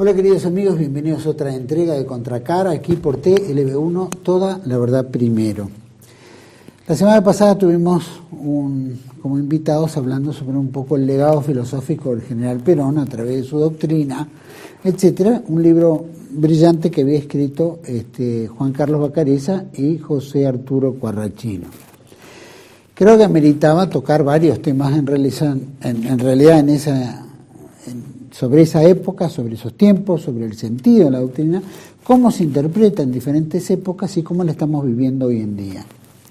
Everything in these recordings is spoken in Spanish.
Hola queridos amigos, bienvenidos a otra entrega de Contracara, aquí por TLB1, toda la verdad primero. La semana pasada tuvimos como invitados hablando sobre un poco el legado filosófico del general Perón a través de su doctrina, etcétera, un libro brillante que había escrito Juan Carlos Bacareza y José Arturo Quarrachino. Creo que ameritaba tocar varios temas sobre esa época, sobre esos tiempos, sobre el sentido de la doctrina, cómo se interpreta en diferentes épocas y cómo la estamos viviendo hoy en día.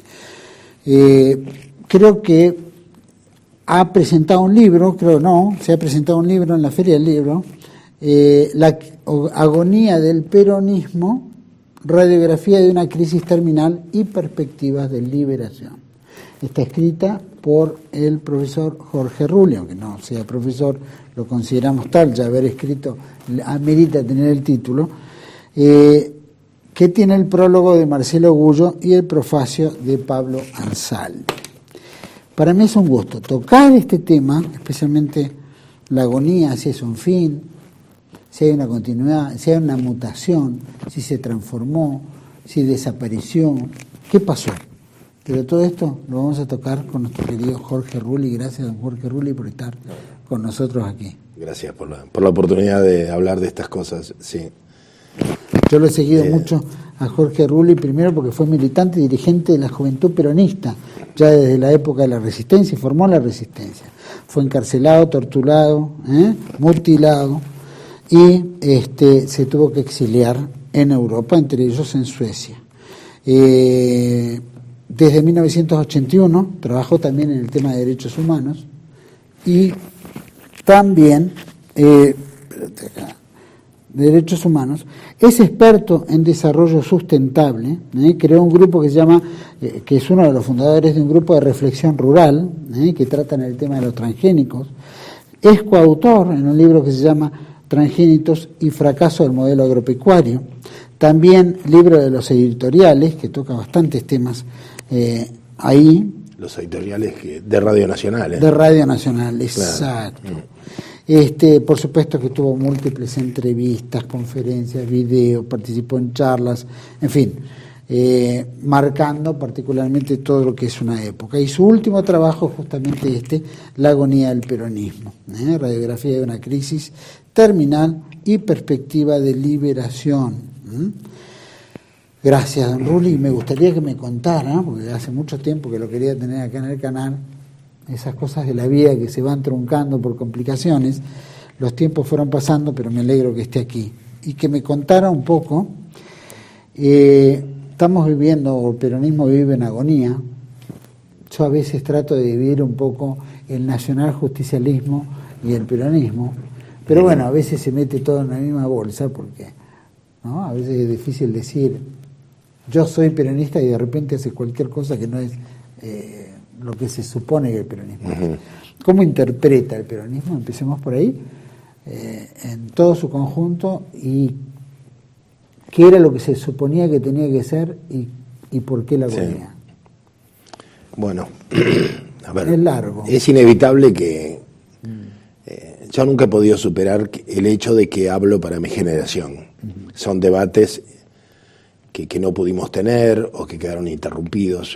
Creo que se ha presentado un libro en la Feria del Libro, La agonía del peronismo, radiografía de una crisis terminal y perspectivas de liberación. Está escrita por el profesor Jorge Rulli, aunque no sea profesor, lo consideramos tal, ya haber escrito amerita tener el título, que tiene el prólogo de Marcelo Gullo y el prefacio de Pablo Ansaldi. Para mí es un gusto tocar este tema, especialmente la agonía, si es un fin, si hay una continuidad, si hay una mutación, si se transformó, si desapareció, qué pasó. Pero todo esto lo vamos a tocar con nuestro querido Jorge Rulli. Gracias, don Jorge Rulli, por estar con nosotros aquí. Gracias por la oportunidad de hablar de estas cosas, sí. Yo lo he seguido mucho a Jorge Rulli, primero porque fue militante y dirigente de la Juventud Peronista, ya desde la época de la Resistencia, y formó la Resistencia. Fue encarcelado, torturado, mutilado, y se tuvo que exiliar en Europa, entre ellos en Suecia. Desde 1981 trabajó también en el tema de derechos humanos y también derechos humanos. Es experto en desarrollo sustentable, creó un grupo que se llama, que es uno de los fundadores de un grupo de reflexión rural, que tratan el tema de los transgénicos. Es coautor en un libro que se llama Transgénitos y fracaso del modelo agropecuario. También libro de los editoriales, que toca bastantes temas ahí. Los editoriales de Radio Nacional. De Radio Nacional, exacto. Claro. Por supuesto que tuvo múltiples entrevistas, conferencias, videos, participó en charlas, en fin, marcando particularmente todo lo que es una época. Y su último trabajo justamente La agonía del peronismo, radiografía de una crisis terminal y perspectiva de liberación. Gracias, don Rulli. Me gustaría que me contara, porque hace mucho tiempo que lo quería tener acá en el canal, esas cosas de la vida que se van truncando por complicaciones. Los tiempos fueron pasando, pero me alegro que esté aquí. Y que me contara un poco, estamos viviendo, el peronismo vive en agonía. Yo a veces trato de dividir un poco el nacionaljusticialismo y el peronismo, pero bueno, a veces se mete todo en la misma bolsa, porque a veces es difícil decir yo soy peronista y de repente hace cualquier cosa que no es lo que se supone que el peronismo es. ¿Cómo interpreta el peronismo? Empecemos por ahí, en todo su conjunto, y qué era lo que se suponía que tenía que ser y por qué la agonía. Sí. Bueno, a ver, es largo. Es inevitable que yo nunca he podido superar el hecho de que hablo para mi generación. Son debates que no pudimos tener o que quedaron interrumpidos.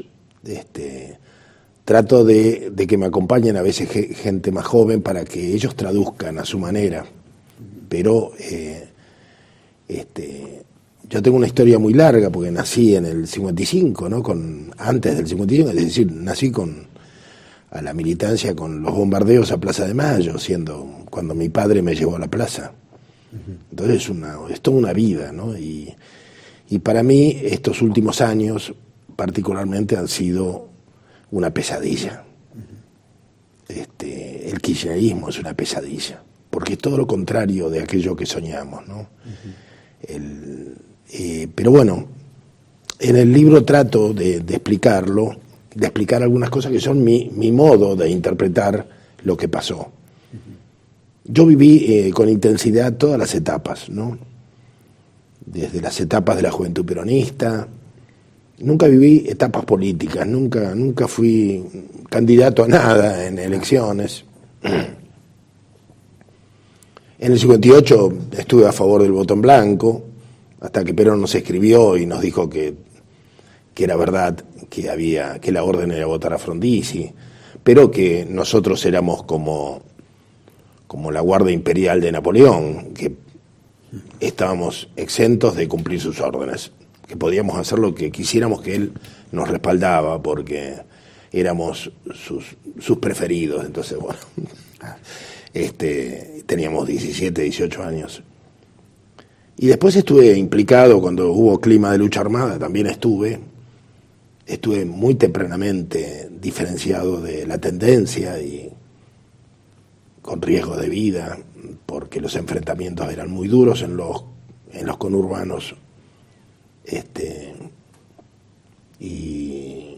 Trato de que me acompañen a veces gente más joven para que ellos traduzcan a su manera. Pero yo tengo una historia muy larga porque nací en el 55, ¿no? Antes del 55, es decir, nací a la militancia con los bombardeos a Plaza de Mayo, cuando mi padre me llevó a la plaza. Entonces es toda una vida, ¿no? Y para mí estos últimos años particularmente han sido una pesadilla. El kirchnerismo es una pesadilla, porque es todo lo contrario de aquello que soñamos, ¿no? Pero bueno, en el libro trato de explicarlo, de explicar algunas cosas que son mi modo de interpretar lo que pasó. Yo viví con intensidad todas las etapas, ¿no? Desde las etapas de la juventud peronista. Nunca viví etapas políticas, nunca fui candidato a nada en elecciones. En el 58 estuve a favor del voto en blanco, hasta que Perón nos escribió y nos dijo que era verdad que la orden era votar a Frondizi, pero que nosotros éramos como la Guardia Imperial de Napoleón, que estábamos exentos de cumplir sus órdenes, que podíamos hacer lo que quisiéramos, que él nos respaldaba porque éramos sus preferidos. Entonces, bueno, teníamos 17, 18 años. Y después estuve implicado cuando hubo clima de lucha armada, también estuve muy tempranamente diferenciado de la tendencia y con riesgo de vida, porque los enfrentamientos eran muy duros en los conurbanos, y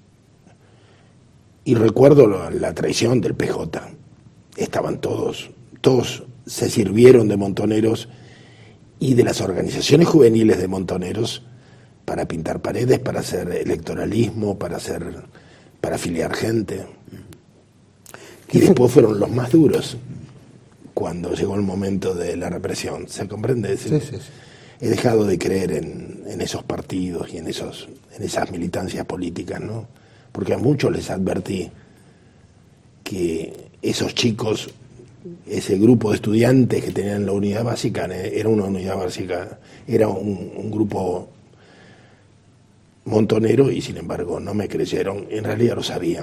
recuerdo la traición del PJ. Estaban todos se sirvieron de montoneros y de las organizaciones juveniles de montoneros para pintar paredes, para hacer electoralismo, para afiliar gente. Y después fueron los más duros cuando llegó el momento de la represión. ¿Se comprende? Sí. He dejado de creer en esos partidos y en esas militancias políticas, ¿no? Porque a muchos les advertí que esos chicos, ese grupo de estudiantes que tenían la unidad básica, era una unidad básica, era un grupo montonero, y sin embargo no me creyeron, en realidad lo sabían.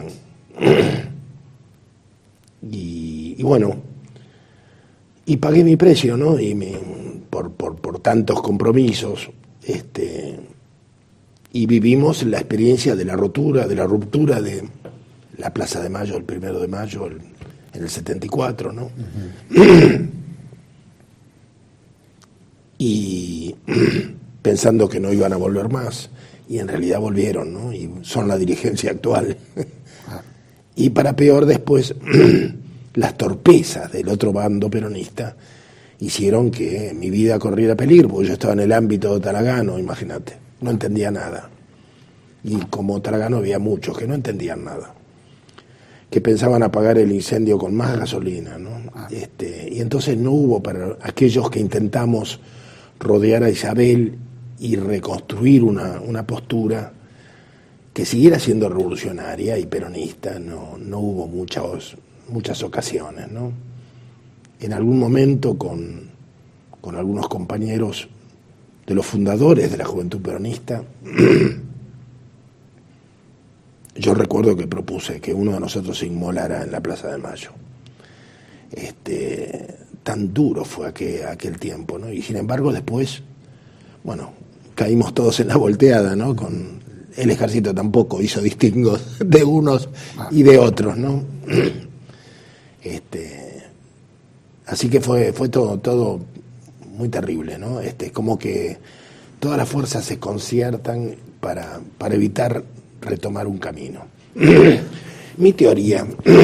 Y bueno, y pagué mi precio, ¿no? Y por tantos compromisos, y vivimos la experiencia de la ruptura de la Plaza de Mayo, el 1 de mayo, en el 74, ¿no? Uh-huh. Y pensando que no iban a volver más, y en realidad volvieron, ¿no? Y son la dirigencia actual. Y para peor, después las torpezas del otro bando peronista hicieron que mi vida corriera peligro, porque yo estaba en el ámbito talagano, imagínate, no entendía nada. Y como talagano había muchos que no entendían nada, que pensaban apagar el incendio con más gasolina, ¿no? Y entonces no hubo, para aquellos que intentamos rodear a Isabel y reconstruir una postura que siguiera siendo revolucionaria y peronista, no hubo muchas ocasiones, ¿no? En algún momento con algunos compañeros de los fundadores de la Juventud Peronista, yo recuerdo que propuse que uno de nosotros se inmolara en la Plaza de Mayo. Tan duro fue aquel tiempo, ¿no? Y sin embargo después, bueno, caímos todos en la volteada, ¿no? El ejército tampoco hizo distingos de unos y de otros, ¿no? Así que fue todo muy terrible, ¿no? Como que todas las fuerzas se conciertan para evitar retomar un camino. Mi teoría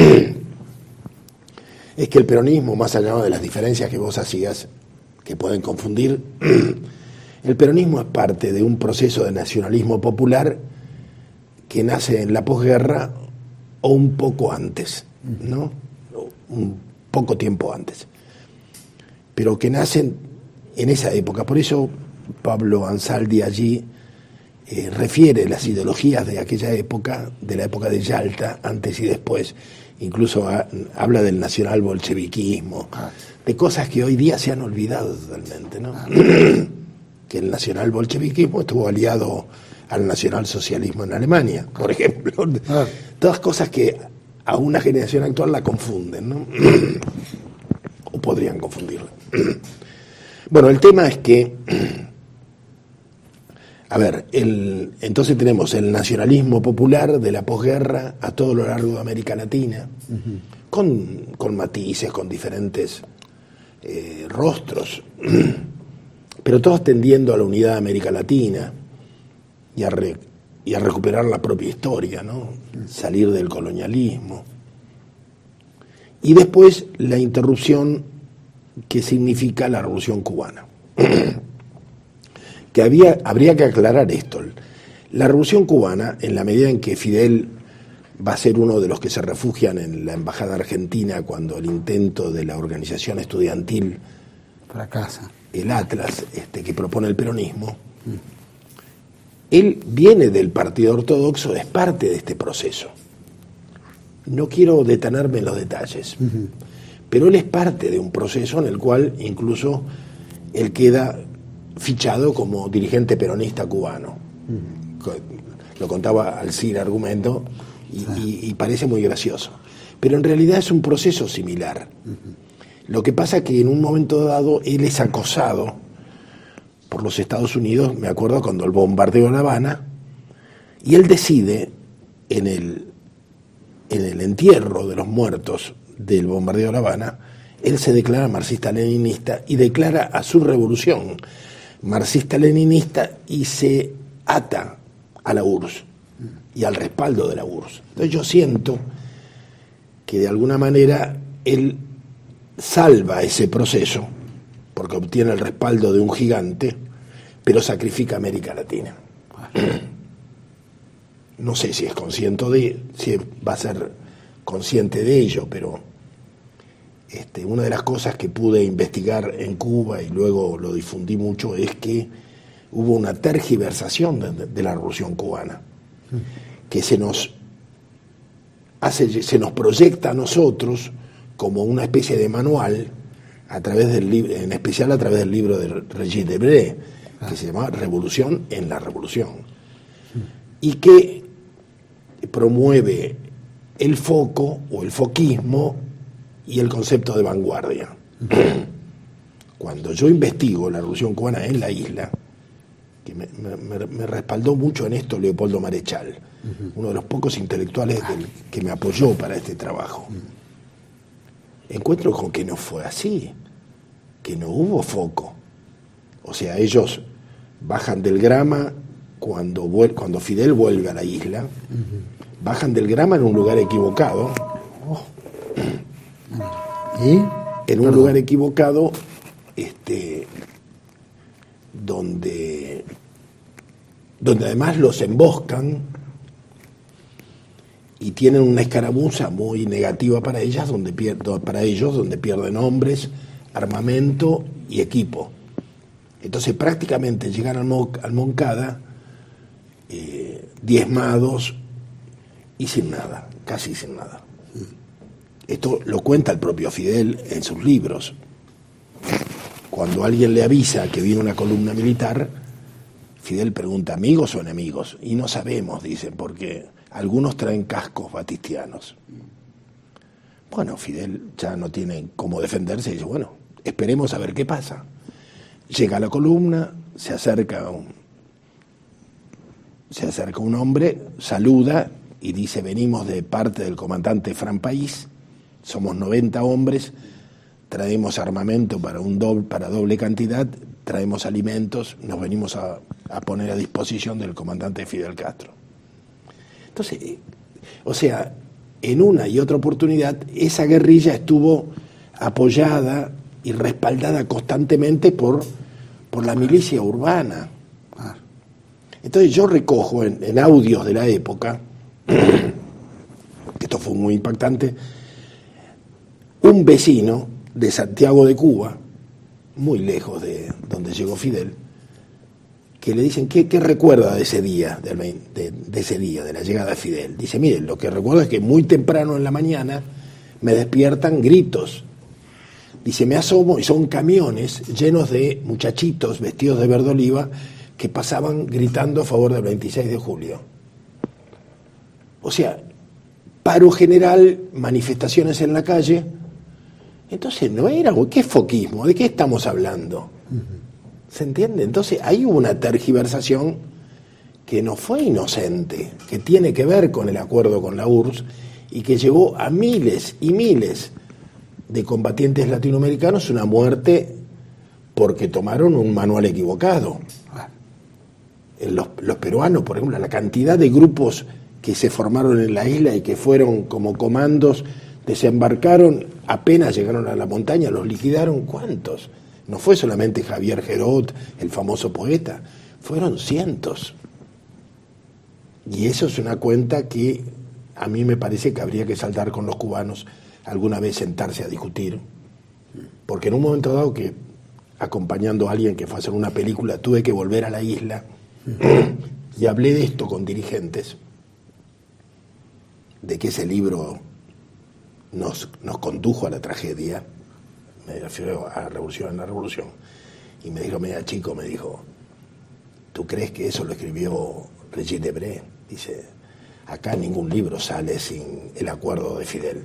es que el peronismo, más allá de las diferencias que vos hacías, que pueden confundir, el peronismo es parte de un proceso de nacionalismo popular que nace en la posguerra o un poco antes, ¿no? Un poco tiempo antes, pero que nacen en esa época. Por eso Pablo Ansaldi allí refiere las ideologías de aquella época, de la época de Yalta, antes y después. Incluso habla del nacional bolcheviquismo, de cosas que hoy día se han olvidado totalmente, ¿no? Que el nacional bolcheviquismo estuvo aliado al nacionalsocialismo en Alemania, por ejemplo. Todas cosas que a una generación actual la confunden, ¿no? O podrían confundirla. Bueno, el tema es que, a ver, entonces tenemos el nacionalismo popular de la posguerra a todo lo largo de América Latina, con matices, con diferentes rostros, pero todos tendiendo a la unidad de América Latina y a recuperar la propia historia, ¿no? Salir del colonialismo. Y después la interrupción que significa la Revolución Cubana. Que habría que aclarar esto. La Revolución Cubana, en la medida en que Fidel va a ser uno de los que se refugian en la embajada argentina cuando el intento de la organización estudiantil fracasa, el Atlas, que propone el peronismo. Él viene del Partido Ortodoxo, es parte de este proceso. No quiero detenerme en los detalles, pero él es parte de un proceso en el cual incluso él queda fichado como dirigente peronista cubano. Lo contaba Alcira Argumento y parece muy gracioso. Pero en realidad es un proceso similar. Lo que pasa es que en un momento dado él es acosado por los Estados Unidos, me acuerdo cuando el bombardeo de La Habana, y él decide en el entierro de los muertos del bombardeo de La Habana, él se declara marxista-leninista y declara a su revolución marxista-leninista y se ata a la URSS y al respaldo de la URSS. Entonces yo siento que de alguna manera él salva ese proceso porque obtiene el respaldo de un gigante, pero sacrifica América Latina. No sé si es consciente si va a ser consciente de ello, pero una de las cosas que pude investigar en Cuba y luego lo difundí mucho es que hubo una tergiversación de la Revolución Cubana, que se nos proyecta a nosotros como una especie de manual a través del libro, en especial a través del libro de Regis Debray, que se llama Revolución en la Revolución, y que promueve el foco o el foquismo y el concepto de vanguardia. Cuando yo investigo la Revolución Cubana en la isla, que me respaldó mucho en esto Leopoldo Marechal, uno de los pocos intelectuales que me apoyó para este trabajo, encuentro con que no fue así, que no hubo foco. O sea, ellos bajan del Grama cuando Fidel vuelve a la isla, bajan del Grama en un lugar equivocado, en un lugar equivocado, donde además los emboscan y tienen una escaramuza muy negativa para ellos, donde pierden hombres, armamento y equipo. Entonces prácticamente llegan al Moncada diezmados y sin nada, casi sin nada. Esto lo cuenta el propio Fidel en sus libros. Cuando alguien le avisa que viene una columna militar, Fidel pregunta, ¿amigos o enemigos? Y no sabemos, dicen, porque algunos traen cascos batistianos. Bueno, Fidel ya no tiene cómo defenderse y dice, bueno, esperemos a ver qué pasa. Llega a la columna, se acerca un hombre, saluda y dice, venimos de parte del comandante Fran País, somos 90 hombres, traemos armamento para doble cantidad, traemos alimentos, nos venimos a poner a disposición del comandante Fidel Castro. Entonces, o sea, en una y otra oportunidad, esa guerrilla estuvo apoyada y respaldada constantemente por la milicia urbana. Entonces yo recojo en audios de la época, que esto fue muy impactante, un vecino de Santiago de Cuba, muy lejos de donde llegó Fidel, que le dicen, ¿qué recuerda de ese día, de la llegada de Fidel? Dice, miren, lo que recuerdo es que muy temprano en la mañana me despiertan gritos. Dice, me asomo y son camiones llenos de muchachitos vestidos de verde oliva que pasaban gritando a favor del 26 de julio. O sea, paro general, manifestaciones en la calle. Entonces no era, ¿qué foquismo? ¿De qué estamos hablando? ¿Se entiende? Entonces ahí hubo una tergiversación que no fue inocente, que tiene que ver con el acuerdo con la URSS y que llevó a miles y miles de combatientes latinoamericanos una muerte porque tomaron un manual equivocado. Los peruanos, por ejemplo, la cantidad de grupos que se formaron en la isla y que fueron como comandos, desembarcaron, apenas llegaron a la montaña, los liquidaron. ¿Cuántos? No fue solamente Javier Gerot, el famoso poeta, fueron cientos. Y eso es una cuenta que a mí me parece que habría que saltar con los cubanos, alguna vez sentarse a discutir, porque en un momento dado que, acompañando a alguien que fue a hacer una película, tuve que volver a la isla y hablé de esto con dirigentes, de que ese libro nos condujo a la tragedia, me refiero a Revolución en la Revolución, y me dijo, mira chico, me dijo, ¿tú crees que eso lo escribió Regis Debray? Dice, acá ningún libro sale sin el acuerdo de Fidel.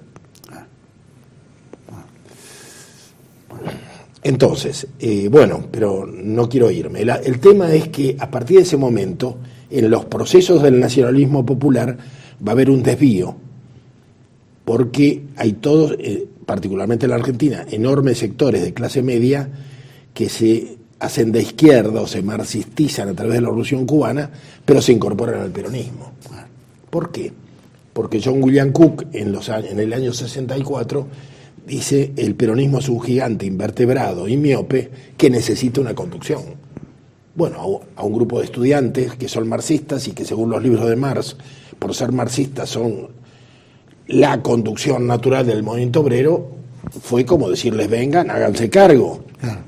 Entonces, bueno, pero no quiero irme. El tema es que a partir de ese momento, en los procesos del nacionalismo popular, va a haber un desvío, porque hay todos, particularmente en la Argentina, enormes sectores de clase media que se hacen de izquierda o se marxistizan a través de la Revolución Cubana, pero se incorporan al peronismo. ¿Por qué? Porque John William Cook, en el año 64, dice, el peronismo es un gigante invertebrado y miope que necesita una conducción. Bueno, a un grupo de estudiantes que son marxistas y que según los libros de Marx, por ser marxistas, son la conducción natural del movimiento obrero, fue como decirles, vengan, háganse cargo.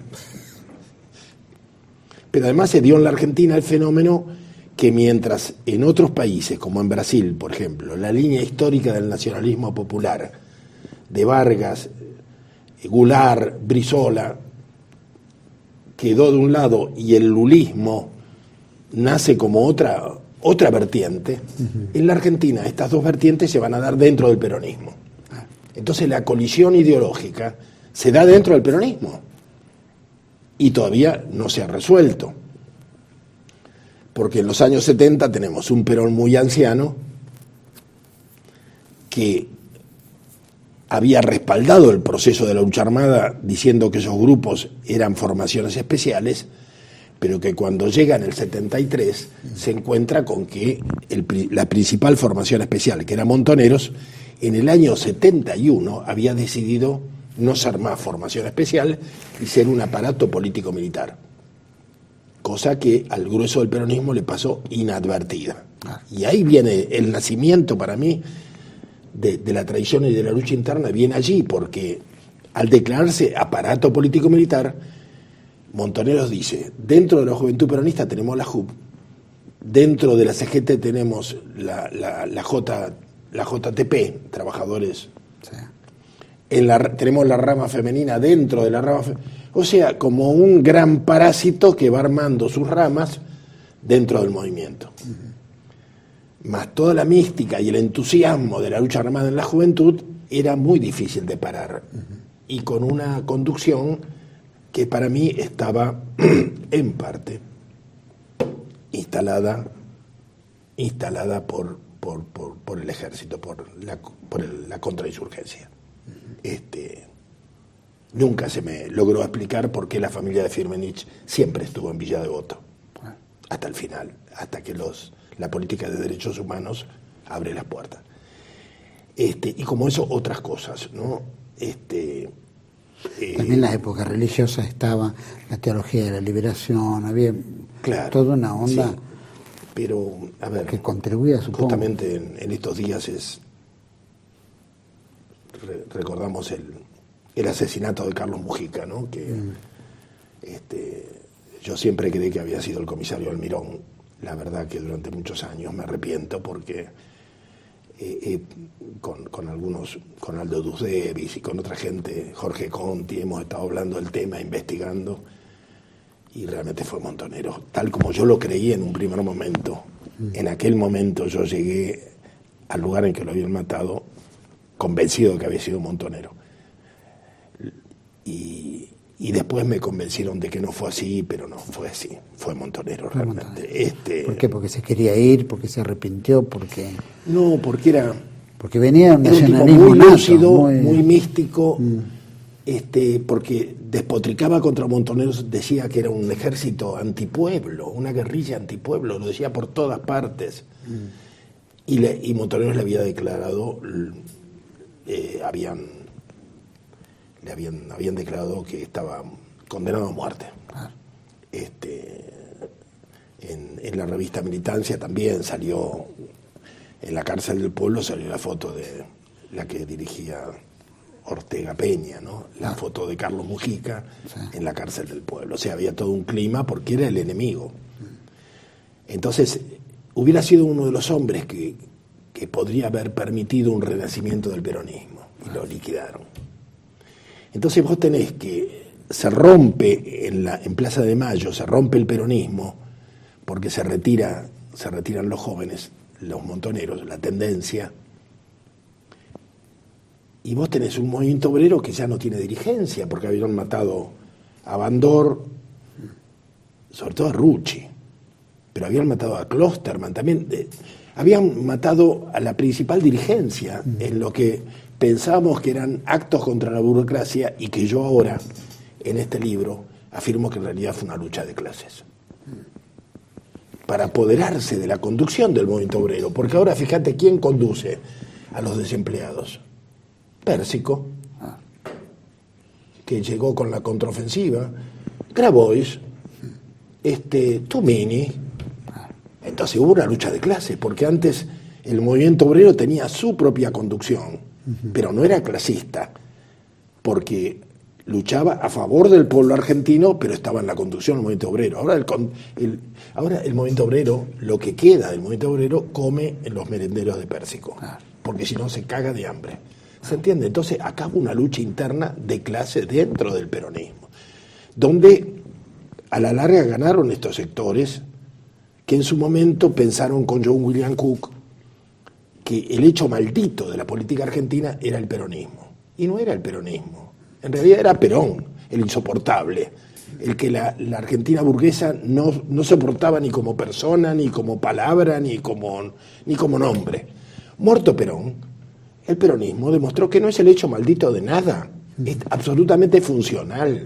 Pero además se dio en la Argentina el fenómeno que mientras en otros países, como en Brasil, por ejemplo, la línea histórica del nacionalismo popular, de Vargas, Goulart, Brizola, quedó de un lado y el lulismo nace como otra vertiente, en la Argentina estas dos vertientes se van a dar dentro del peronismo. Entonces la colisión ideológica se da dentro del peronismo y todavía no se ha resuelto, porque en los años 70 tenemos un Perón muy anciano que había respaldado el proceso de la lucha armada diciendo que esos grupos eran formaciones especiales, pero que cuando llega en el 73 se encuentra con que la principal formación especial, que era Montoneros, en el año 71 había decidido no ser más formación especial y ser un aparato político-militar, cosa que al grueso del peronismo le pasó inadvertida. Y ahí viene el nacimiento para mí de la tradición y de la lucha interna, viene allí, porque al declararse aparato político-militar, Montoneros dice, dentro de la Juventud Peronista tenemos la JUP, dentro de la CGT tenemos la JTP, trabajadores, sí. Tenemos la rama femenina dentro de la rama o sea, como un gran parásito que va armando sus ramas dentro del movimiento. Más toda la mística y el entusiasmo de la lucha armada en la juventud era muy difícil de parar, y con una conducción que para mí estaba en parte instalada por el ejército, por la contrainsurgencia. Nunca se me logró explicar por qué la familia de Firmenich siempre estuvo en Villa Devoto, hasta el final, hasta que la política de derechos humanos abre las puertas. Y como eso, otras cosas, ¿no? También en la época religiosa estaba la teología de la liberación, había toda una onda, sí, pero, a ver, que contribuía, supongo. Justamente en estos días recordamos el asesinato de Carlos Mujica, ¿no? Que yo siempre creí que había sido el comisario Almirón. La verdad que durante muchos años me arrepiento, porque con algunos, con Aldo Dusdevis y con otra gente, Jorge Conti, hemos estado hablando del tema, investigando, y realmente fue Montonero, tal como yo lo creí en un primer momento. En aquel momento yo llegué al lugar en que lo habían matado convencido de que había sido Montonero, y después me convencieron de que no fue así, pero no fue así, fue Montonero realmente. ¿Por qué? ¿Porque se quería ir? ¿Porque se arrepintió? No, porque venía un nacionalismo tipo muy nato, lúcido, muy místico, porque despotricaba contra Montoneros, decía que era un ejército antipueblo, una guerrilla antipueblo, lo decía por todas partes. Y Montoneros le había declarado, le habían declarado que estaba condenado a muerte. En la revista Militancia también salió En la cárcel del pueblo salió la foto de la que dirigía Ortega Peña, ¿no? La foto de Carlos Mujica en la cárcel del pueblo. O sea, había todo un clima porque era el enemigo. Entonces, hubiera sido uno de los hombres que podría haber permitido un renacimiento del peronismo, y lo liquidaron. Entonces vos tenés que se rompe en Plaza de Mayo, se rompe el peronismo, porque se retiran los jóvenes, los montoneros, la tendencia, y vos tenés un movimiento obrero que ya no tiene dirigencia, porque habían matado a Bandor, sobre todo a Rucci, pero habían matado a Klosterman también, habían matado a la principal dirigencia en lo que pensábamos que eran actos contra la burocracia, y que yo ahora, en este libro, afirmo que en realidad fue una lucha de clases para apoderarse de la conducción del movimiento obrero, porque ahora fíjate quién conduce a los desempleados. Pérsico, que llegó con la contraofensiva, Grabois, Tumini. Entonces hubo una lucha de clases, porque antes el movimiento obrero tenía su propia conducción, pero no era clasista, porque luchaba a favor del pueblo argentino, pero estaba en la conducción del movimiento obrero. Ahora el movimiento obrero, lo que queda del movimiento obrero, come en los merenderos de Pérsico, porque si no se caga de hambre. ¿Se entiende? Entonces acá hubo una lucha interna de clase dentro del peronismo, donde a la larga ganaron estos sectores que en su momento pensaron con John William Cook que el hecho maldito de la política argentina era el peronismo. Y no era el peronismo. En realidad era Perón, el insoportable, el que la Argentina burguesa no soportaba ni como persona, ni como palabra, ni como nombre. Muerto Perón, el peronismo demostró que no es el hecho maldito de nada, es absolutamente funcional.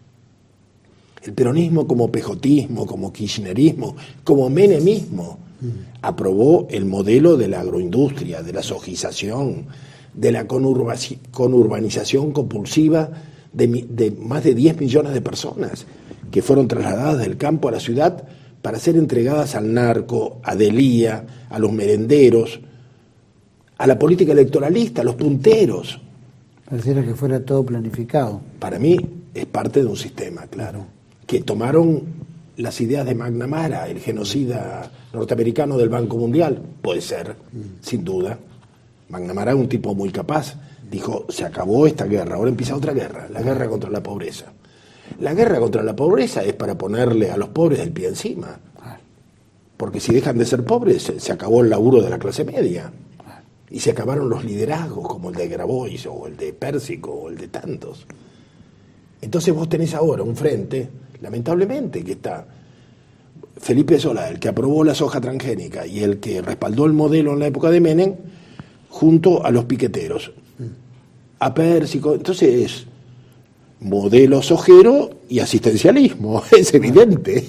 El peronismo, como pejotismo, como kirchnerismo, como menemismo, aprobó el modelo de la agroindustria, de la sojización, de la conurbanización compulsiva de más de 10 millones de personas que fueron trasladadas del campo a la ciudad para ser entregadas al narco, a Delía, a los merenderos, a la política electoralista, a los punteros. Pareciera que fuera todo planificado. Para mí es parte de un sistema, claro, que tomaron las ideas de McNamara, el genocida norteamericano del Banco Mundial. Puede ser, sin duda. McNamara es un tipo muy capaz. Dijo, se acabó esta guerra, ahora empieza otra guerra, la guerra contra la pobreza. La guerra contra la pobreza es para ponerle a los pobres el pie encima. Porque si dejan de ser pobres, se acabó el laburo de la clase media. Y se acabaron los liderazgos, como el de Grabois, o el de Pérsico, o el de tantos. Entonces vos tenés ahora un frente, lamentablemente, que está Felipe Solá, el que aprobó la soja transgénica y el que respaldó el modelo en la época de Menem, junto a los piqueteros, a Pérsico. Entonces es modelo sojero y asistencialismo, es evidente.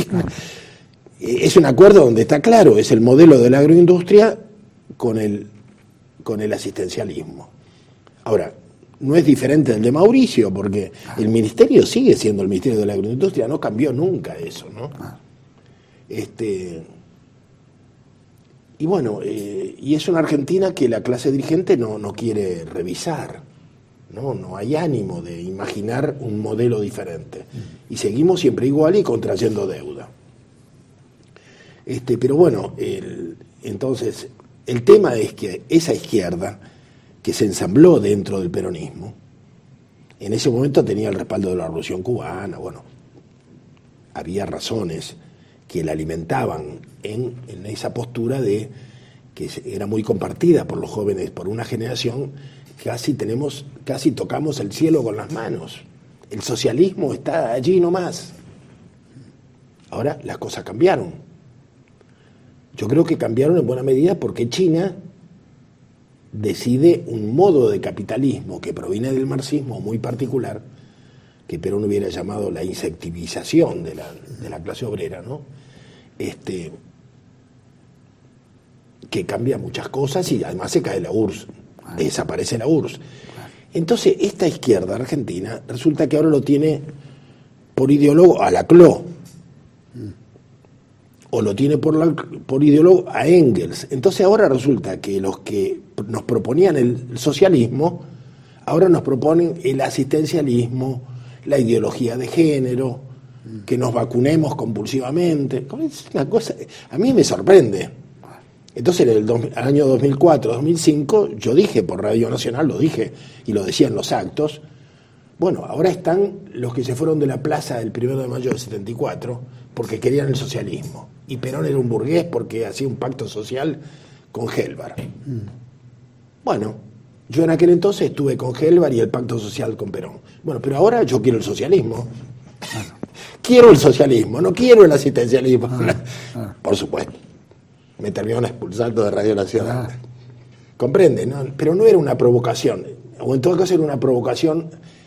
Es un acuerdo donde está claro, es el modelo de la agroindustria con el asistencialismo. Ahora, no es diferente del de Mauricio, porque el ministerio sigue siendo el Ministerio de la Agroindustria, no cambió nunca eso, ¿no? Y bueno, y es una Argentina que la clase dirigente no quiere revisar, no hay ánimo de imaginar un modelo diferente. Y seguimos siempre igual y contrayendo deuda. Pero bueno, entonces, el tema es que esa izquierda que se ensambló dentro del peronismo, en ese momento tenía el respaldo de la Revolución Cubana, bueno, había razones que la alimentaban en esa postura de que era muy compartida por los jóvenes, por una generación, casi tocamos el cielo con las manos. El socialismo está allí nomás. Ahora las cosas cambiaron. Yo creo que cambiaron en buena medida porque China decide un modo de capitalismo que proviene del marxismo muy particular, que Perón hubiera llamado la insectivización de la clase obrera, ¿no? Que cambia muchas cosas y además se cae la URSS, desaparece la URSS. Entonces esta izquierda argentina resulta que ahora lo tiene por ideólogo a Laclau, o lo tiene por ideólogo a Engels. Entonces ahora resulta que los que nos proponían el socialismo, ahora nos proponen el asistencialismo, la ideología de género, que nos vacunemos compulsivamente. Es una cosa, a mí me sorprende. Entonces en el año 2004, 2005, yo dije por Radio Nacional, lo dije y lo decía en los actos, bueno, ahora están los que se fueron de la plaza el 1 de mayo del 74 porque querían el socialismo. Y Perón era un burgués porque hacía un pacto social con Helvar. Bueno, yo en aquel entonces estuve con Helvar y el pacto social con Perón. Bueno, pero ahora yo quiero el socialismo. Quiero el socialismo, no quiero el asistencialismo. Por supuesto. Me terminaron expulsando de Radio Nacional. ¿Comprende? ¿No? Pero no era una provocación. O en todo caso era una provocación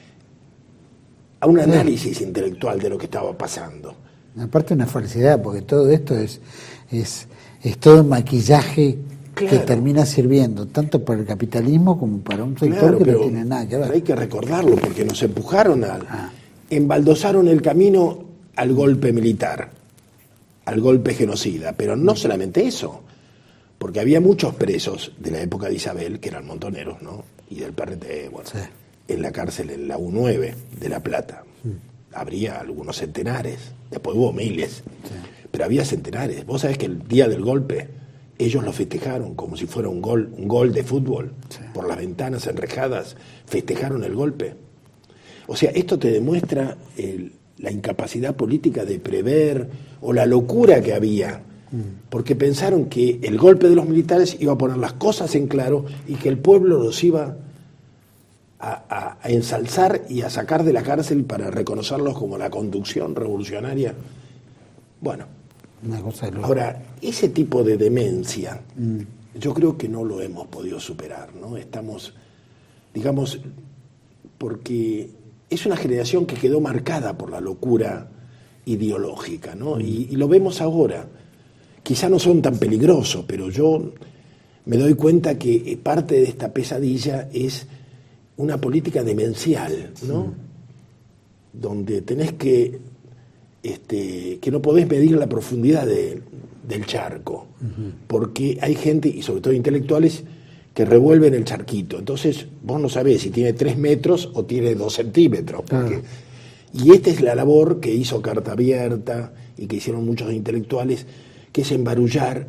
a un análisis intelectual de lo que estaba pasando. Aparte una falsedad, porque todo esto es todo un maquillaje que termina sirviendo tanto para el capitalismo como para un sector que no tiene nada que ver. Pero hay que recordarlo porque nos empujaron embaldosaron el camino al golpe militar, al golpe genocida, pero no solamente eso, porque había muchos presos de la época de Isabel que eran montoneros, ¿no? Y del PRT, bueno, en la cárcel en la U9 de La Plata. Habría algunos centenares, después hubo miles, pero había centenares. Vos sabés que el día del golpe ellos lo festejaron como si fuera un gol de fútbol, por las ventanas enrejadas, festejaron el golpe. O sea, esto te demuestra la incapacidad política de prever o la locura que había, porque pensaron que el golpe de los militares iba a poner las cosas en claro y que el pueblo los iba a ensalzar y a sacar de la cárcel para reconocerlos como la conducción revolucionaria. Bueno, una cosa ahora, ese tipo de demencia, yo creo que no lo hemos podido superar, ¿no? Estamos, digamos, porque es una generación que quedó marcada por la locura ideológica, ¿no? Y lo vemos ahora. Quizá no son tan peligrosos, pero yo me doy cuenta que parte de esta pesadilla es una política demencial, ¿no? Donde tenés que no podés medir la profundidad del charco, porque hay gente, y sobre todo intelectuales, que revuelven el charquito. Entonces vos no sabés si tiene 3 metros o tiene 2 centímetros. Y esta es la labor que hizo Carta Abierta y que hicieron muchos intelectuales, que es embarullar,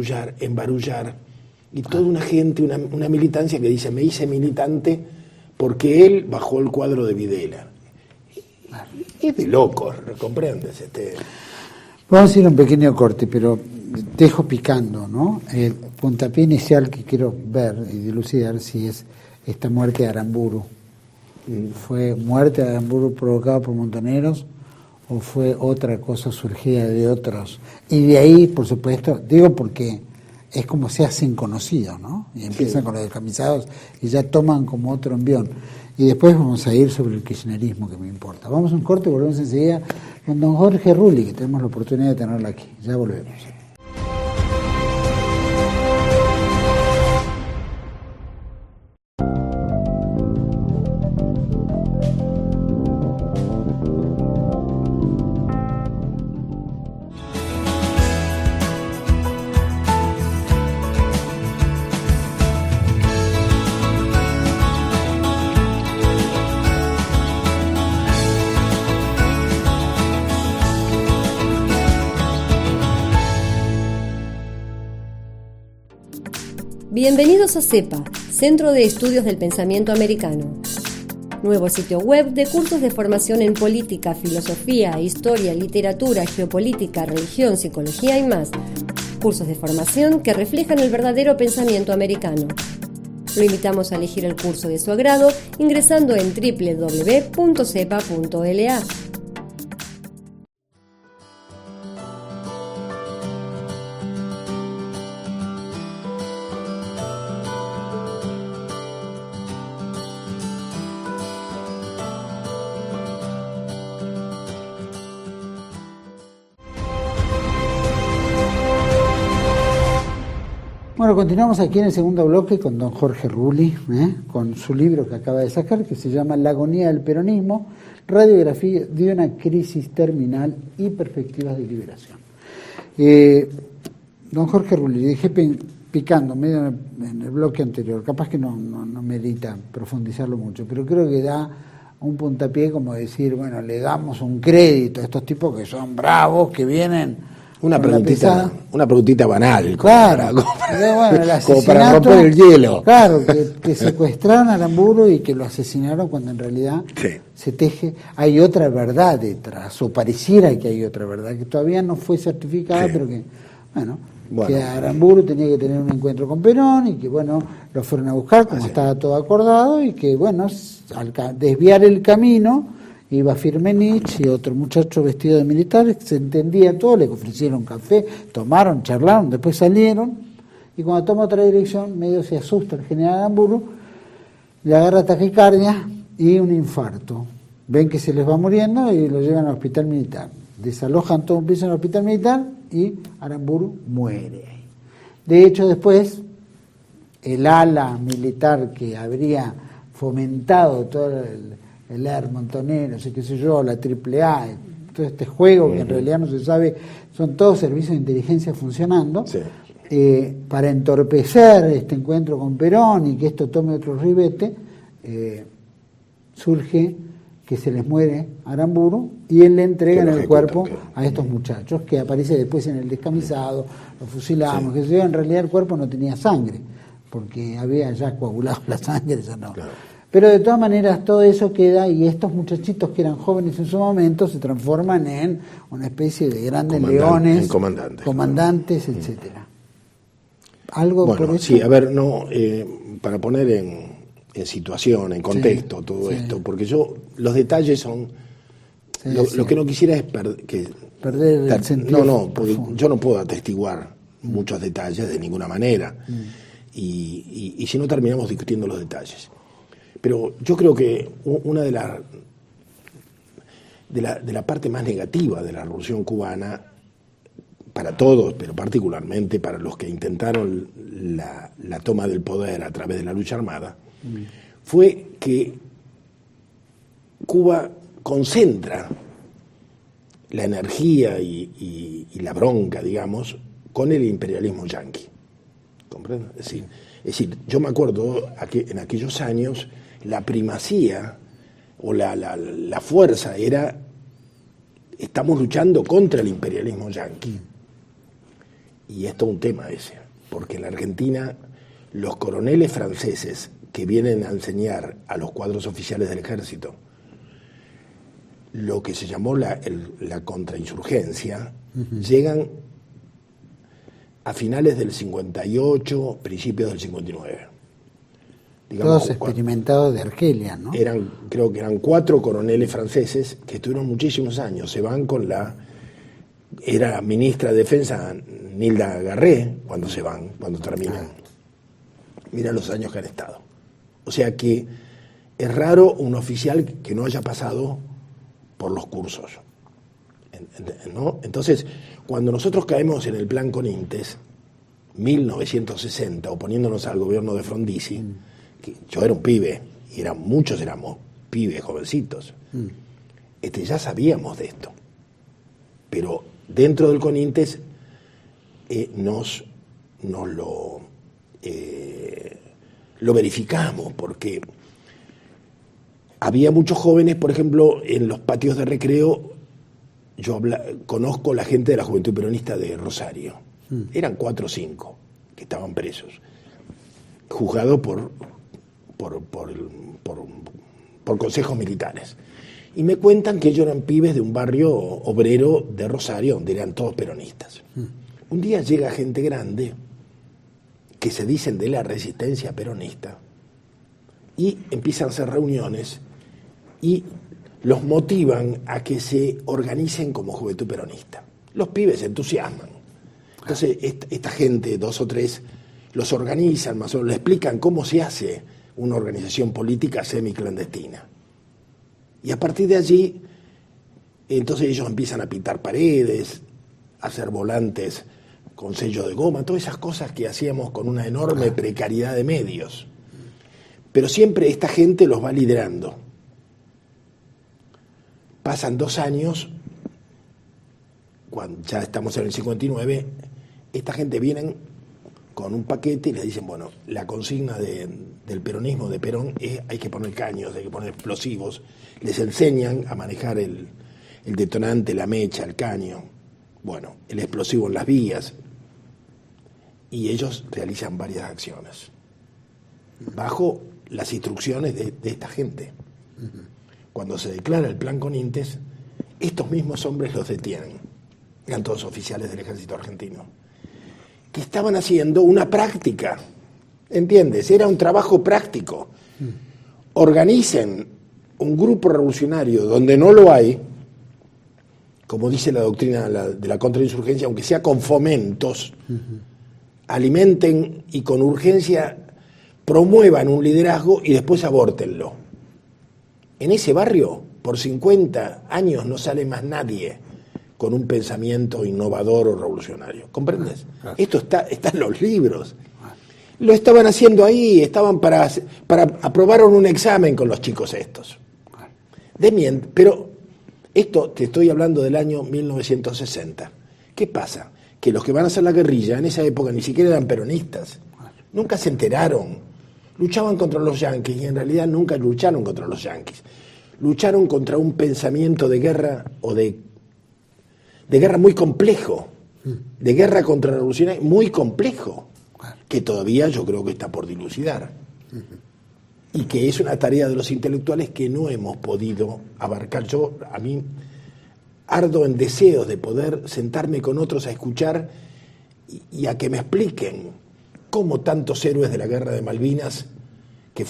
y toda una gente, una militancia que dice, me hice militante porque él bajó el cuadro de Videla. Es de locos, ¿comprendes? Vamos a ir a un pequeño corte, pero dejo picando, ¿no? El puntapié inicial que quiero ver y dilucidar si es esta muerte de Aramburu. ¿Fue muerte de Aramburu provocada por montoneros o fue otra cosa surgida de otros? Y de ahí, por supuesto, digo porque es como se hacen conocidos, ¿no? Y empiezan con los descamisados y ya toman como otro envión. Y después vamos a ir sobre el kirchnerismo, que me importa. Vamos a un corte y volvemos enseguida con don Jorge Rulli, que tenemos la oportunidad de tenerlo aquí. Ya volvemos. Bienvenidos a CEPA, Centro de Estudios del Pensamiento Americano. Nuevo sitio web de cursos de formación en política, filosofía, historia, literatura, geopolítica, religión, psicología y más. Cursos de formación que reflejan el verdadero pensamiento americano. Lo invitamos a elegir el curso de su agrado ingresando en www.cepa.la. Bueno, continuamos aquí en el segundo bloque con don Jorge Rulli, con su libro que acaba de sacar, que se llama La agonía del peronismo, radiografía de una crisis terminal y perspectivas de liberación. Don Jorge Rulli, dejé picando medio en el bloque anterior, capaz que no merita profundizarlo mucho, pero creo que da un puntapié como decir, bueno, le damos un crédito a estos tipos que son bravos, que vienen... Una preguntita banal. Claro, como para romper el hielo. Claro, que secuestraron a Aramburu y que lo asesinaron cuando en realidad se teje. Hay otra verdad detrás, o pareciera que hay otra verdad, que todavía no fue certificada, pero que, bueno, que Aramburu tenía que tener un encuentro con Perón y que, bueno, lo fueron a buscar como estaba todo acordado y que, bueno, al desviar el camino... Iba Firmenich y otro muchacho vestido de militar, se entendía todo, le ofrecieron café, tomaron, charlaron, después salieron, y cuando toma otra dirección, medio se asusta el general Aramburu, le agarra taquicardia y un infarto. Ven que se les va muriendo y lo llevan al hospital militar. Desalojan todo un piso en el hospital militar y Aramburu muere. De hecho, después, el ala militar que habría fomentado todo el Lermontonero, no sé qué sé yo, la AAA, todo este juego que en realidad no se sabe, son todos servicios de inteligencia funcionando, para entorpecer este encuentro con Perón y que esto tome otro ribete, surge que se les muere Aramburu y él le entrega en el cuerpo a estos muchachos, que aparece después en el descamisado, lo fusilamos, que en realidad el cuerpo no tenía sangre, porque había ya coagulado la sangre, ya no. Claro. Pero de todas maneras todo eso queda y estos muchachitos que eran jóvenes en su momento se transforman en una especie de grandes leones, comandantes, etcétera. Algo por eso. Sí, a ver, para poner en situación, en contexto todo esto, porque los detalles son lo que no quisiera es perder el sentido. No, porque yo no puedo atestiguar muchos detalles de ninguna manera y si no terminamos discutiendo los detalles. Pero yo creo que una de la parte más negativa de la Revolución Cubana, para todos, pero particularmente para los que intentaron la toma del poder a través de la lucha armada, fue que Cuba concentra la energía y la bronca, digamos, con el imperialismo yanqui. ¿Comprenden? Es decir, yo me acuerdo que en aquellos años la primacía o la fuerza era, estamos luchando contra el imperialismo yanqui. Y esto es un tema ese, porque en la Argentina los coroneles franceses que vienen a enseñar a los cuadros oficiales del ejército lo que se llamó la contrainsurgencia, llegan a finales del 58, principios del 59. Digamos, todos experimentados de Argelia, ¿no? Creo que eran 4 coroneles franceses que estuvieron muchísimos años. Se van con era ministra de Defensa Nilda Garré cuando terminan. Mira los años que han estado. O sea que es raro un oficial que no haya pasado por los cursos, ¿no? Entonces, cuando nosotros caemos en el plan Conintes, 1960, oponiéndonos al gobierno de Frondizi, que yo era un pibe, y muchos éramos pibes, jovencitos, ya sabíamos de esto. Pero dentro del Conintes nos lo verificamos, porque había muchos jóvenes, por ejemplo, en los patios de recreo. Yo conozco la gente de la Juventud Peronista de Rosario. Eran 4 o 5 que estaban presos, juzgados por consejos militares. Y me cuentan que ellos eran pibes de un barrio obrero de Rosario, donde eran todos peronistas. Un día llega gente grande que se dicen de la resistencia peronista y empiezan a hacer reuniones y los motivan a que se organicen como Juventud Peronista. Los pibes se entusiasman. Entonces, esta gente, 2 o 3, los organizan, más o menos, le explican cómo se hace una organización política semiclandestina. Y a partir de allí, entonces ellos empiezan a pintar paredes, a hacer volantes con sello de goma, todas esas cosas que hacíamos con una enorme precariedad de medios. Pero siempre esta gente los va liderando. Pasan 2 años, cuando ya estamos en el 59, esta gente vienen con un paquete y les dicen, bueno, la consigna del peronismo, de Perón, es hay que poner caños, hay que poner explosivos. Les enseñan a manejar el detonante, la mecha, el caño, bueno, el explosivo en las vías. Y ellos realizan varias acciones bajo las instrucciones de esta gente. Cuando se declara el plan Conintes, estos mismos hombres los detienen, eran todos oficiales del ejército argentino, que estaban haciendo una práctica, ¿entiendes? Era un trabajo práctico. Organicen un grupo revolucionario donde no lo hay, como dice la doctrina de la contrainsurgencia, aunque sea con fomentos, alimenten y con urgencia promuevan un liderazgo y después abórtenlo. En ese barrio, por 50 años no sale más nadie con un pensamiento innovador o revolucionario. ¿Comprendes? Esto está en los libros. Lo estaban haciendo ahí, estaban para aprobaron un examen con los chicos estos. Pero esto te estoy hablando del año 1960. ¿Qué pasa? Que los que van a hacer la guerrilla en esa época ni siquiera eran peronistas. Nunca se enteraron. Luchaban contra los yanquis y en realidad nunca lucharon contra los yanquis. Lucharon contra un pensamiento de guerra o de guerra muy complejo, de guerra contrarrevolucionaria muy complejo, que todavía yo creo que está por dilucidar. Y que es una tarea de los intelectuales que no hemos podido abarcar. A mí ardo en deseos de poder sentarme con otros a escuchar y a que me expliquen cómo tantos héroes de la guerra de Malvinas que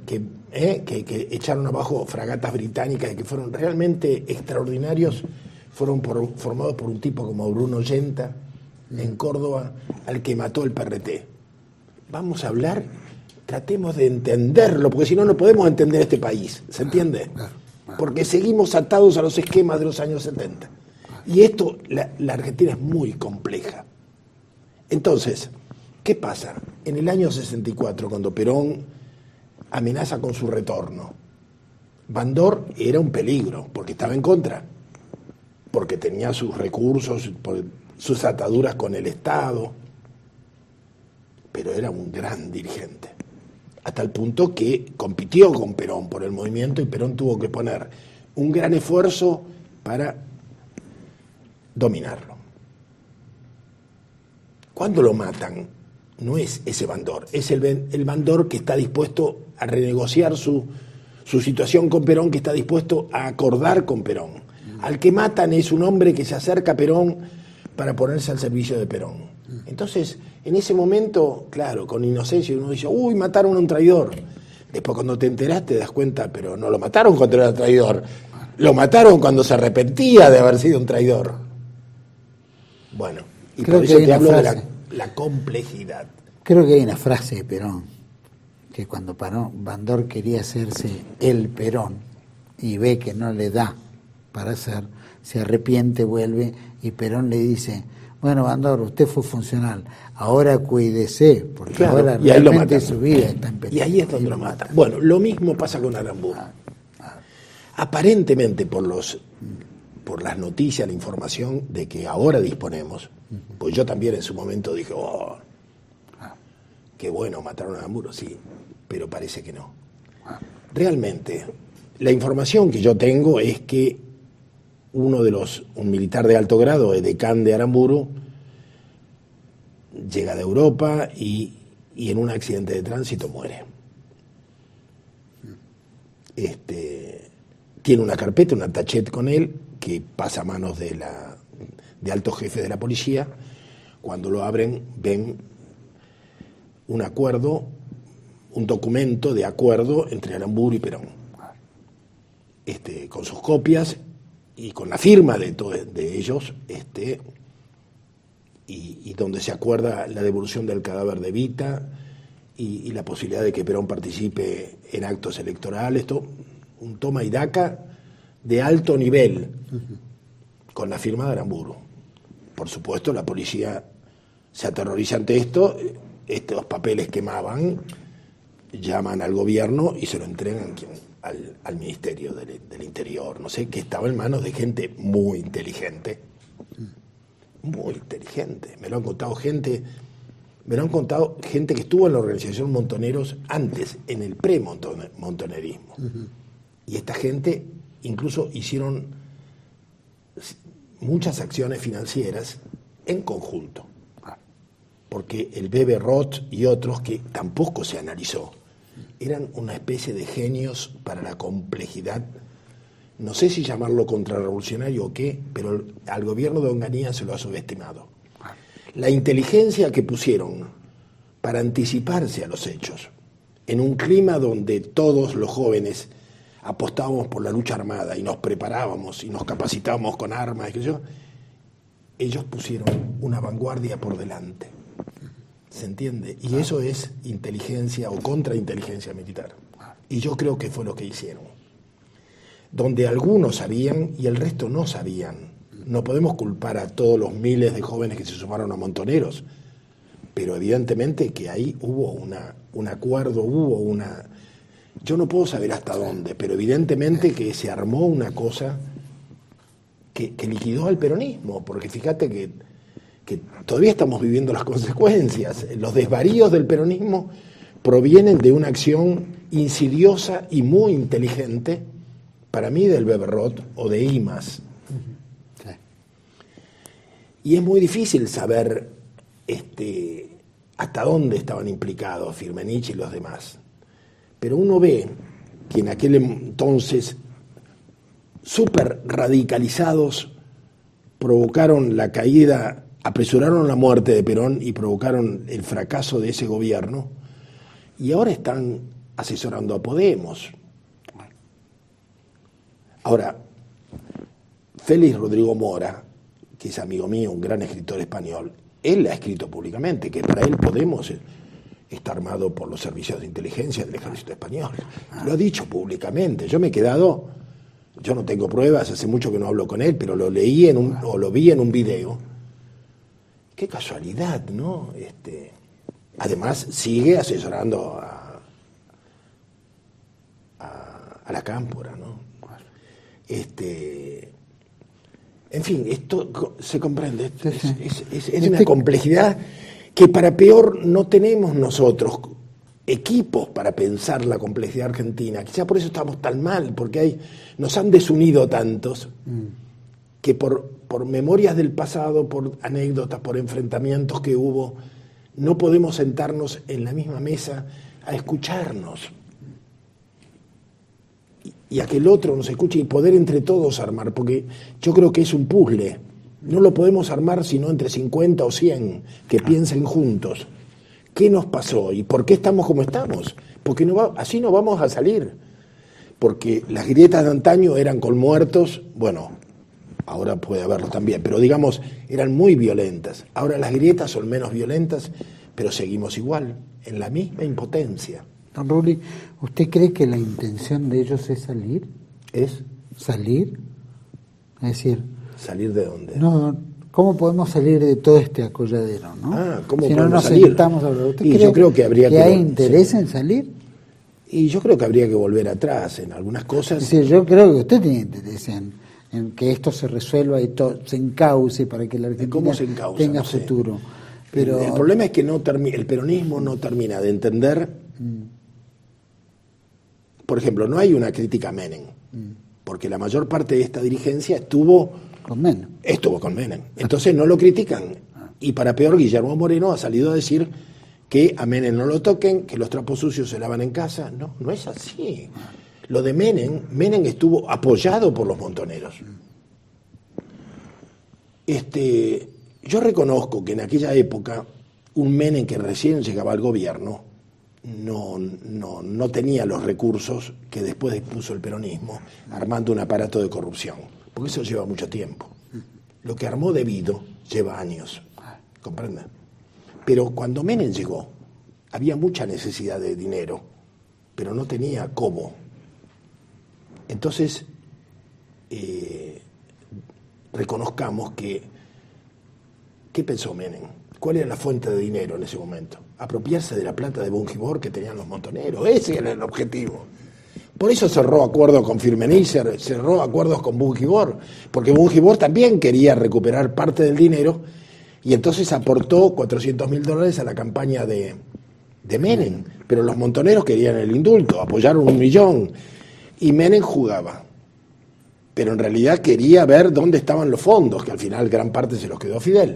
echaron abajo fragatas británicas y que fueron realmente extraordinarios, fueron formados por un tipo como Bruno Yenta en Córdoba, al que mató el PRT. Vamos a hablar, tratemos de entenderlo, porque si no, no podemos entender este país, ¿se entiende? Porque seguimos atados a los esquemas de los años 70. Y esto, la Argentina es muy compleja. Entonces, ¿qué pasa? En el año 64, cuando Perón amenaza con su retorno, Bandor era un peligro, porque estaba en contra, porque tenía sus recursos, sus ataduras con el Estado, pero era un gran dirigente, hasta el punto que compitió con Perón por el movimiento y Perón tuvo que poner un gran esfuerzo para dominarlo. Cuando lo matan, no es ese Bandor, es el Bandor que está dispuesto a renegociar su situación con Perón, que está dispuesto a acordar con Perón. Al que matan es un hombre que se acerca a Perón para ponerse al servicio de Perón. Entonces, en ese momento, claro, con inocencia uno dice, uy, mataron a un traidor. Después cuando te enterás te das cuenta, pero no lo mataron cuando era traidor, lo mataron cuando se arrepentía de haber sido un traidor. Bueno, y creo por eso te hablo de la complejidad. Creo que hay una frase de Perón, que cuando Bandor quería hacerse el Perón y ve que no le da para hacer, se arrepiente, vuelve y Perón le dice, bueno, Bandor, usted fue funcional, ahora cuídese, porque claro, ahora realmente su vida está en peligro. Y ahí es donde lo matan. Bueno, lo mismo pasa con Aramburu. Aparentemente por las noticias, la información de que ahora disponemos, pues yo también en su momento dije, qué bueno, mataron a Aramburu, sí, pero parece que no. Realmente, la información que yo tengo es que un militar de alto grado, edecán de Aramburu, llega de Europa y en un accidente de tránsito muere. Tiene una carpeta, una tachet con él, que pasa a manos de altos jefes de la policía. Cuando lo abren, ven un acuerdo, un documento de acuerdo entre Aramburu y Perón, con sus copias y con la firma de ellos, y donde se acuerda la devolución del cadáver de Evita y la posibilidad de que Perón participe en actos electorales, un toma y daca de alto nivel, con la firma de Aramburu. Por supuesto, la policía se aterroriza ante esto, estos papeles quemaban, llaman al gobierno y se lo entregan al Ministerio del Interior, no sé, que estaba en manos de gente muy inteligente, muy inteligente. Me lo han contado gente que estuvo en la organización Montoneros antes, en el pre-montonerismo. Y esta gente incluso hicieron muchas acciones financieras en conjunto. Porque el Bebe Roth y otros, que tampoco se analizó, eran una especie de genios para la complejidad. No sé si llamarlo contrarrevolucionario o qué, pero al gobierno de Onganía se lo ha subestimado. La inteligencia que pusieron para anticiparse a los hechos, en un clima donde todos los jóvenes apostábamos por la lucha armada y nos preparábamos y nos capacitábamos con armas, ellos pusieron una vanguardia por delante. ¿Se entiende? Y eso es inteligencia o contrainteligencia militar. Y yo creo que fue lo que hicieron. Donde algunos sabían y el resto no sabían. No podemos culpar a todos los miles de jóvenes que se sumaron a Montoneros, pero evidentemente que ahí hubo un acuerdo, yo no puedo saber hasta dónde, pero evidentemente que se armó una cosa que liquidó al peronismo, porque fíjate que todavía estamos viviendo las consecuencias. Los desvaríos del peronismo provienen de una acción insidiosa y muy inteligente, para mí del Bebe Roth o de Imaz. Sí. Y es muy difícil saber hasta dónde estaban implicados Firmenich y los demás. Pero uno ve que en aquel entonces, súper radicalizados, provocaron la caída, apresuraron la muerte de Perón y provocaron el fracaso de ese gobierno, y ahora están asesorando a Podemos. Ahora, Félix Rodrigo Mora, que es amigo mío, un gran escritor español, él ha escrito públicamente que para él Podemos está armado por los servicios de inteligencia del ejército español. Lo ha dicho públicamente. Yo me he quedado, yo no tengo pruebas, hace mucho que no hablo con él, pero lo leí o lo vi en un video. Qué casualidad, ¿no? Además sigue asesorando a la Cámpora, ¿no? En fin, esto se comprende. Es una complejidad que para peor no tenemos nosotros equipos para pensar la complejidad argentina. Quizá por eso estamos tan mal, porque nos han desunido tantos que por memorias del pasado, por anécdotas, por enfrentamientos que hubo, no podemos sentarnos en la misma mesa a escucharnos y a que el otro nos escuche y poder entre todos armar, porque yo creo que es un puzzle. No lo podemos armar sino entre 50 o 100 que piensen juntos. ¿Qué nos pasó y por qué estamos como estamos? Porque así no vamos a salir. Porque las grietas de antaño eran con muertos, bueno, ahora puede haberlo también, pero digamos, eran muy violentas. Ahora las grietas son menos violentas, pero seguimos igual, en la misma impotencia. Don Rulli, ¿usted cree que la intención de ellos es salir? ¿Es? ¿Salir? Es decir... ¿Salir de dónde? No, ¿cómo podemos salir de todo este acolladero, no? ¿Cómo si podemos no nos salir? sentamos a hablar. ¿Usted y cree yo creo que habría que hay interés en salir? Y yo creo que habría que volver atrás en algunas cosas. Es decir, yo creo que usted tiene interés en que esto se resuelva y se encauce para que la Argentina tenga no futuro. Pero el problema es que el peronismo no termina de entender. Por ejemplo, no hay una crítica a Menem, porque la mayor parte de esta dirigencia estuvo con Menem. Entonces no lo critican. Y para peor, Guillermo Moreno ha salido a decir que a Menem no lo toquen, que los trapos sucios se lavan en casa. No, no es así. Lo de Menem estuvo apoyado por los montoneros. Yo reconozco que en aquella época un Menem que recién llegaba al gobierno no tenía los recursos que después dispuso el peronismo, armando un aparato de corrupción, porque eso lleva mucho tiempo. Lo que armó Debido lleva años, ¿comprenden? Pero cuando Menem llegó, había mucha necesidad de dinero, pero no tenía cómo. Entonces, reconozcamos que, ¿qué pensó Menem? ¿Cuál era la fuente de dinero en ese momento? Apropiarse de la plata de Bungibor que tenían los montoneros. Ese era el objetivo. Por eso cerró acuerdos con Firmenich, cerró acuerdos con Bungibor, porque Bungibor también quería recuperar parte del dinero y entonces aportó $400.000 a la campaña de Menem, pero los montoneros querían el indulto, apoyaron 1 millón y Menem jugaba, pero en realidad quería ver dónde estaban los fondos, que al final gran parte se los quedó Fidel.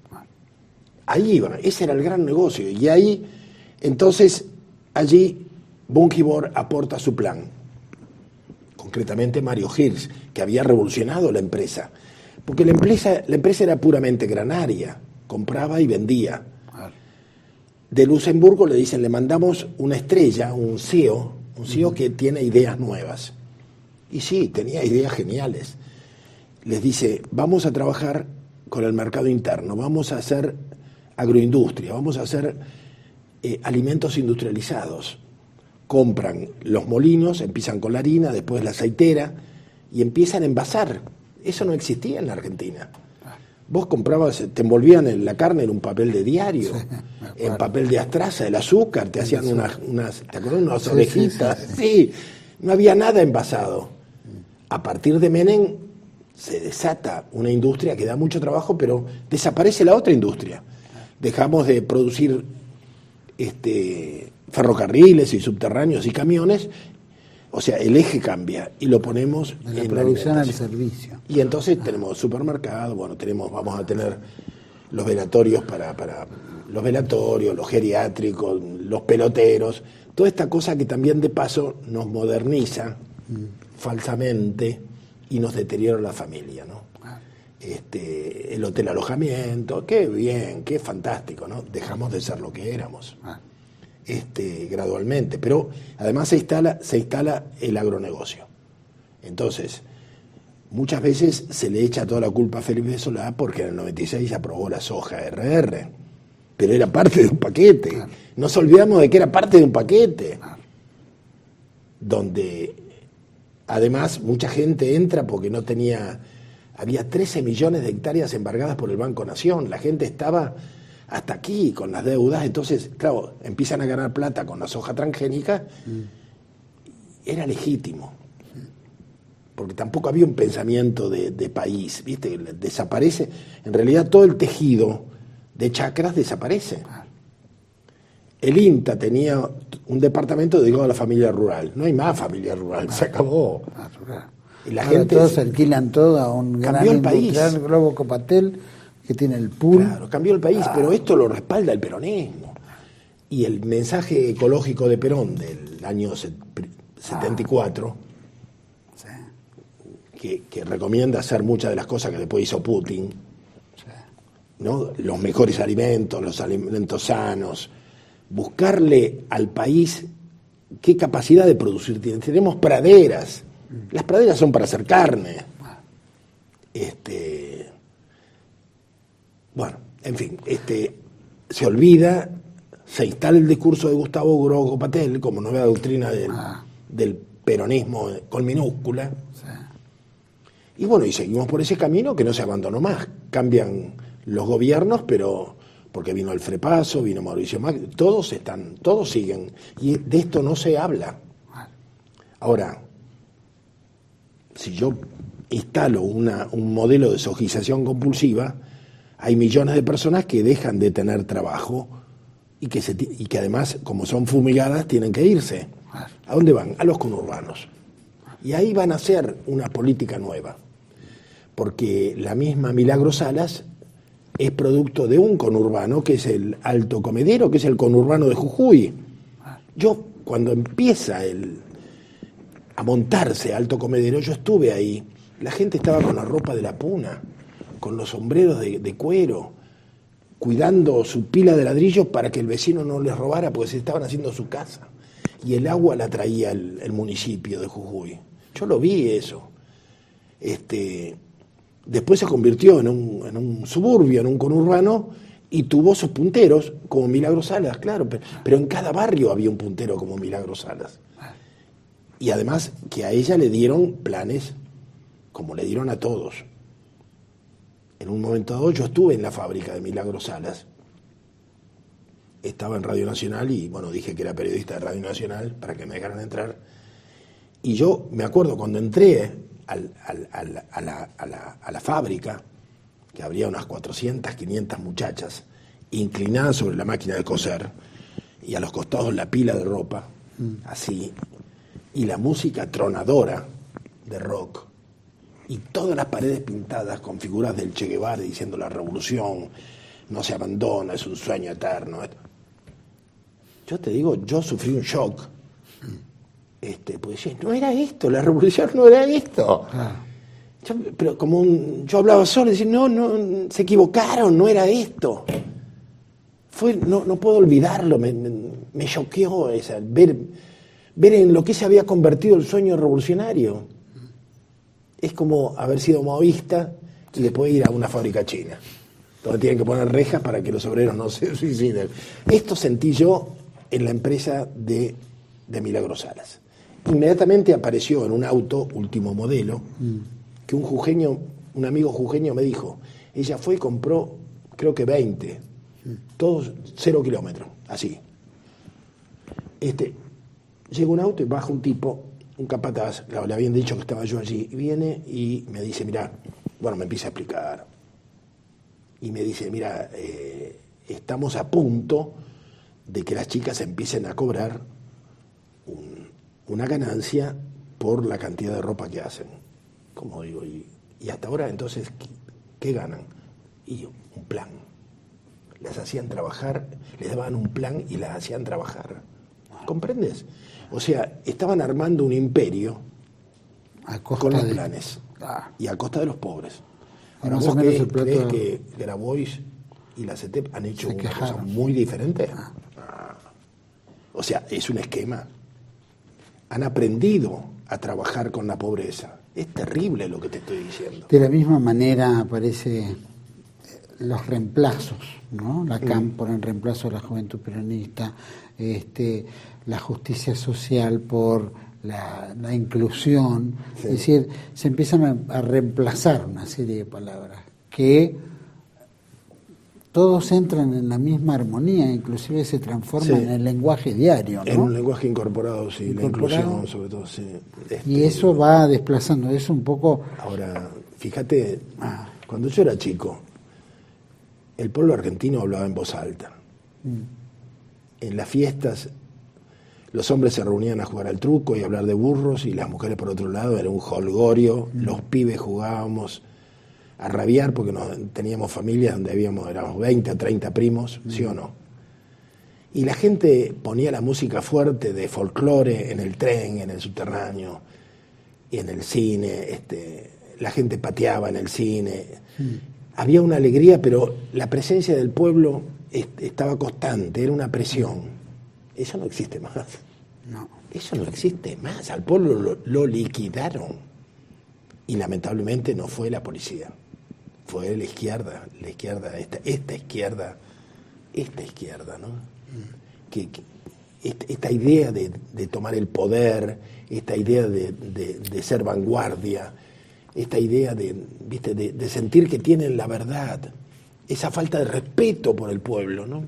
Ahí iba, ese era el gran negocio, y ahí, entonces, allí Bungibor aporta su plan, concretamente Mario Hirsch, que había revolucionado la empresa, porque la empresa era puramente granaria, compraba y vendía. De Luxemburgo le dicen, le mandamos una estrella, un CEO que tiene ideas nuevas. Y sí, tenía ideas geniales. Les dice, vamos a trabajar con el mercado interno, vamos a hacer agroindustria, vamos a hacer alimentos industrializados. Compran los molinos, empiezan con la harina, después la aceitera, y empiezan a envasar. Eso no existía en la Argentina. Vos comprabas, te envolvían en la carne en un papel de diario, en papel de astraza, el azúcar, te hacían ¿te acuerdas? Unas orejitas. Sí, no había nada envasado. A partir de Menem se desata una industria que da mucho trabajo, pero desaparece la otra industria. Dejamos de producir ferrocarriles y subterráneos y camiones, o sea, el eje cambia y lo ponemos en la producción al servicio. Y entonces tenemos supermercados, vamos a tener los velatorios para los velatorios, los geriátricos, los peloteros, toda esta cosa que también de paso nos moderniza falsamente y nos deteriora la familia, ¿no? El hotel alojamiento, qué bien, qué fantástico, ¿no? Dejamos de ser lo que éramos. Gradualmente, pero además se instala el agronegocio. Entonces, muchas veces se le echa toda la culpa a Felipe Solá porque en el 96 aprobó la soja RR, pero era parte de un paquete. Claro. No nos olvidamos de que era parte de un paquete, claro, donde además mucha gente entra porque no tenía, había 13 millones de hectáreas embargadas por el Banco Nación, la gente estaba hasta aquí con las deudas, entonces, claro, empiezan a ganar plata con la soja transgénica, era legítimo, porque tampoco había un pensamiento de país, ¿viste? Desaparece, en realidad todo el tejido de chacras desaparece. El INTA tenía un departamento dedicado a la familia rural, no hay más familia rural, se acabó. Y la gente todos alquilan todo a un gran industrial, Globo Copatel, que tiene el pool. Claro, cambió el país, pero esto lo respalda el peronismo. Y el mensaje ecológico de Perón del año 74, que recomienda hacer muchas de las cosas que después hizo Putin, ¿no? Los mejores alimentos, los alimentos sanos, buscarle al país qué capacidad de producir tiene. Tenemos praderas, las praderas son para hacer carne. Bueno, en fin, se olvida, se instala el discurso de Gustavo Grogo Patel como nueva doctrina del peronismo con minúscula. Y bueno, y seguimos por ese camino que no se abandonó más. Cambian los gobiernos, pero porque vino el Frepaso, vino Mauricio Macri, todos siguen. Y de esto no se habla. Ahora, si yo instalo un modelo de sojización compulsiva, hay millones de personas que dejan de tener trabajo y que además, como son fumigadas, tienen que irse. ¿A dónde van? A los conurbanos. Y ahí van a hacer una política nueva. Porque la misma Milagro Salas es producto de un conurbano, que es el Alto Comedero, que es el conurbano de Jujuy. Yo, cuando empieza a montarse Alto Comedero, yo estuve ahí. La gente estaba con la ropa de la puna, con los sombreros de cuero, cuidando su pila de ladrillos para que el vecino no les robara, porque se estaban haciendo su casa. Y el agua la traía el municipio de Jujuy. Yo lo vi eso. Después se convirtió en un suburbio, en un conurbano, y tuvo sus punteros, como Milagro Salas, claro, pero en cada barrio había un puntero como Milagro Salas. Y además que a ella le dieron planes, como le dieron a todos. En un momento dado yo estuve en la fábrica de Milagro Salas, estaba en Radio Nacional y bueno, dije que era periodista de Radio Nacional para que me dejaran entrar, Y yo me acuerdo cuando entré a la fábrica, que habría unas 400, 500 muchachas inclinadas sobre la máquina de coser y a los costados la pila de ropa, así, y la música tronadora de rock y todas las paredes pintadas con figuras del Che Guevara diciendo la revolución no se abandona, es un sueño eterno. Yo te digo, yo sufrí un shock. Pues no era esto, la revolución no era esto. Pero yo hablaba solo y decía, no, se equivocaron, no era esto. No puedo olvidarlo, me choqueó ver en lo que se había convertido el sueño revolucionario. Es como haber sido maoísta y después ir a una fábrica china, donde tienen que poner rejas para que los obreros no se suiciden. Esto sentí yo en la empresa de Milagro Salas. Inmediatamente apareció en un auto último modelo que un amigo jujeño me dijo, ella fue y compró creo que 20, todos 0 kilómetros, así. Llega un auto y baja un tipo, un capataz, le habían dicho que estaba yo allí, y viene y me dice, mira, bueno, me empieza a explicar, y me dice, mira, estamos a punto de que las chicas empiecen a cobrar una ganancia por la cantidad de ropa que hacen. Como digo, y hasta ahora entonces, ¿qué ganan? Y un plan. Las hacían trabajar, les daban un plan y las hacían trabajar. ¿Comprendes? O sea, estaban armando un imperio con los planes y a costa de los pobres. Ahora, ¿vos crees que Grabois y la CETEP han hecho una cosa muy diferente? O sea, es un esquema. Han aprendido a trabajar con la pobreza. Es terrible lo que te estoy diciendo. De la misma manera aparecen los reemplazos, ¿no? La CAM por el reemplazo de la Juventud Peronista, la justicia social por la inclusión. Sí. Es decir, se empiezan a reemplazar una serie de palabras que todos entran en la misma armonía, inclusive se transforman en el lenguaje diario, ¿no? En un lenguaje incorporado, sí, la inclusión sobre todo, sí. Y eso va desplazando, es un poco... Ahora, fíjate, cuando yo era chico, el pueblo argentino hablaba en voz alta. En las fiestas, los hombres se reunían a jugar al truco y a hablar de burros, y las mujeres, por otro lado, era un jolgorio, los pibes jugábamos a rabiar porque teníamos familias donde éramos 20 o 30 primos, ¿sí o no? Y la gente ponía la música fuerte de folclore en el tren, en el subterráneo, y en el cine, la gente pateaba en el cine. Había una alegría, pero la presencia del pueblo estaba constante, era una presión. Eso no existe más. No. Eso no existe más. Al pueblo lo liquidaron. Y lamentablemente no fue la policía. Fue la izquierda, esta izquierda, ¿no? Esta idea de tomar el poder, esta idea de ser vanguardia, esta idea de sentir que tienen la verdad, esa falta de respeto por el pueblo, ¿no?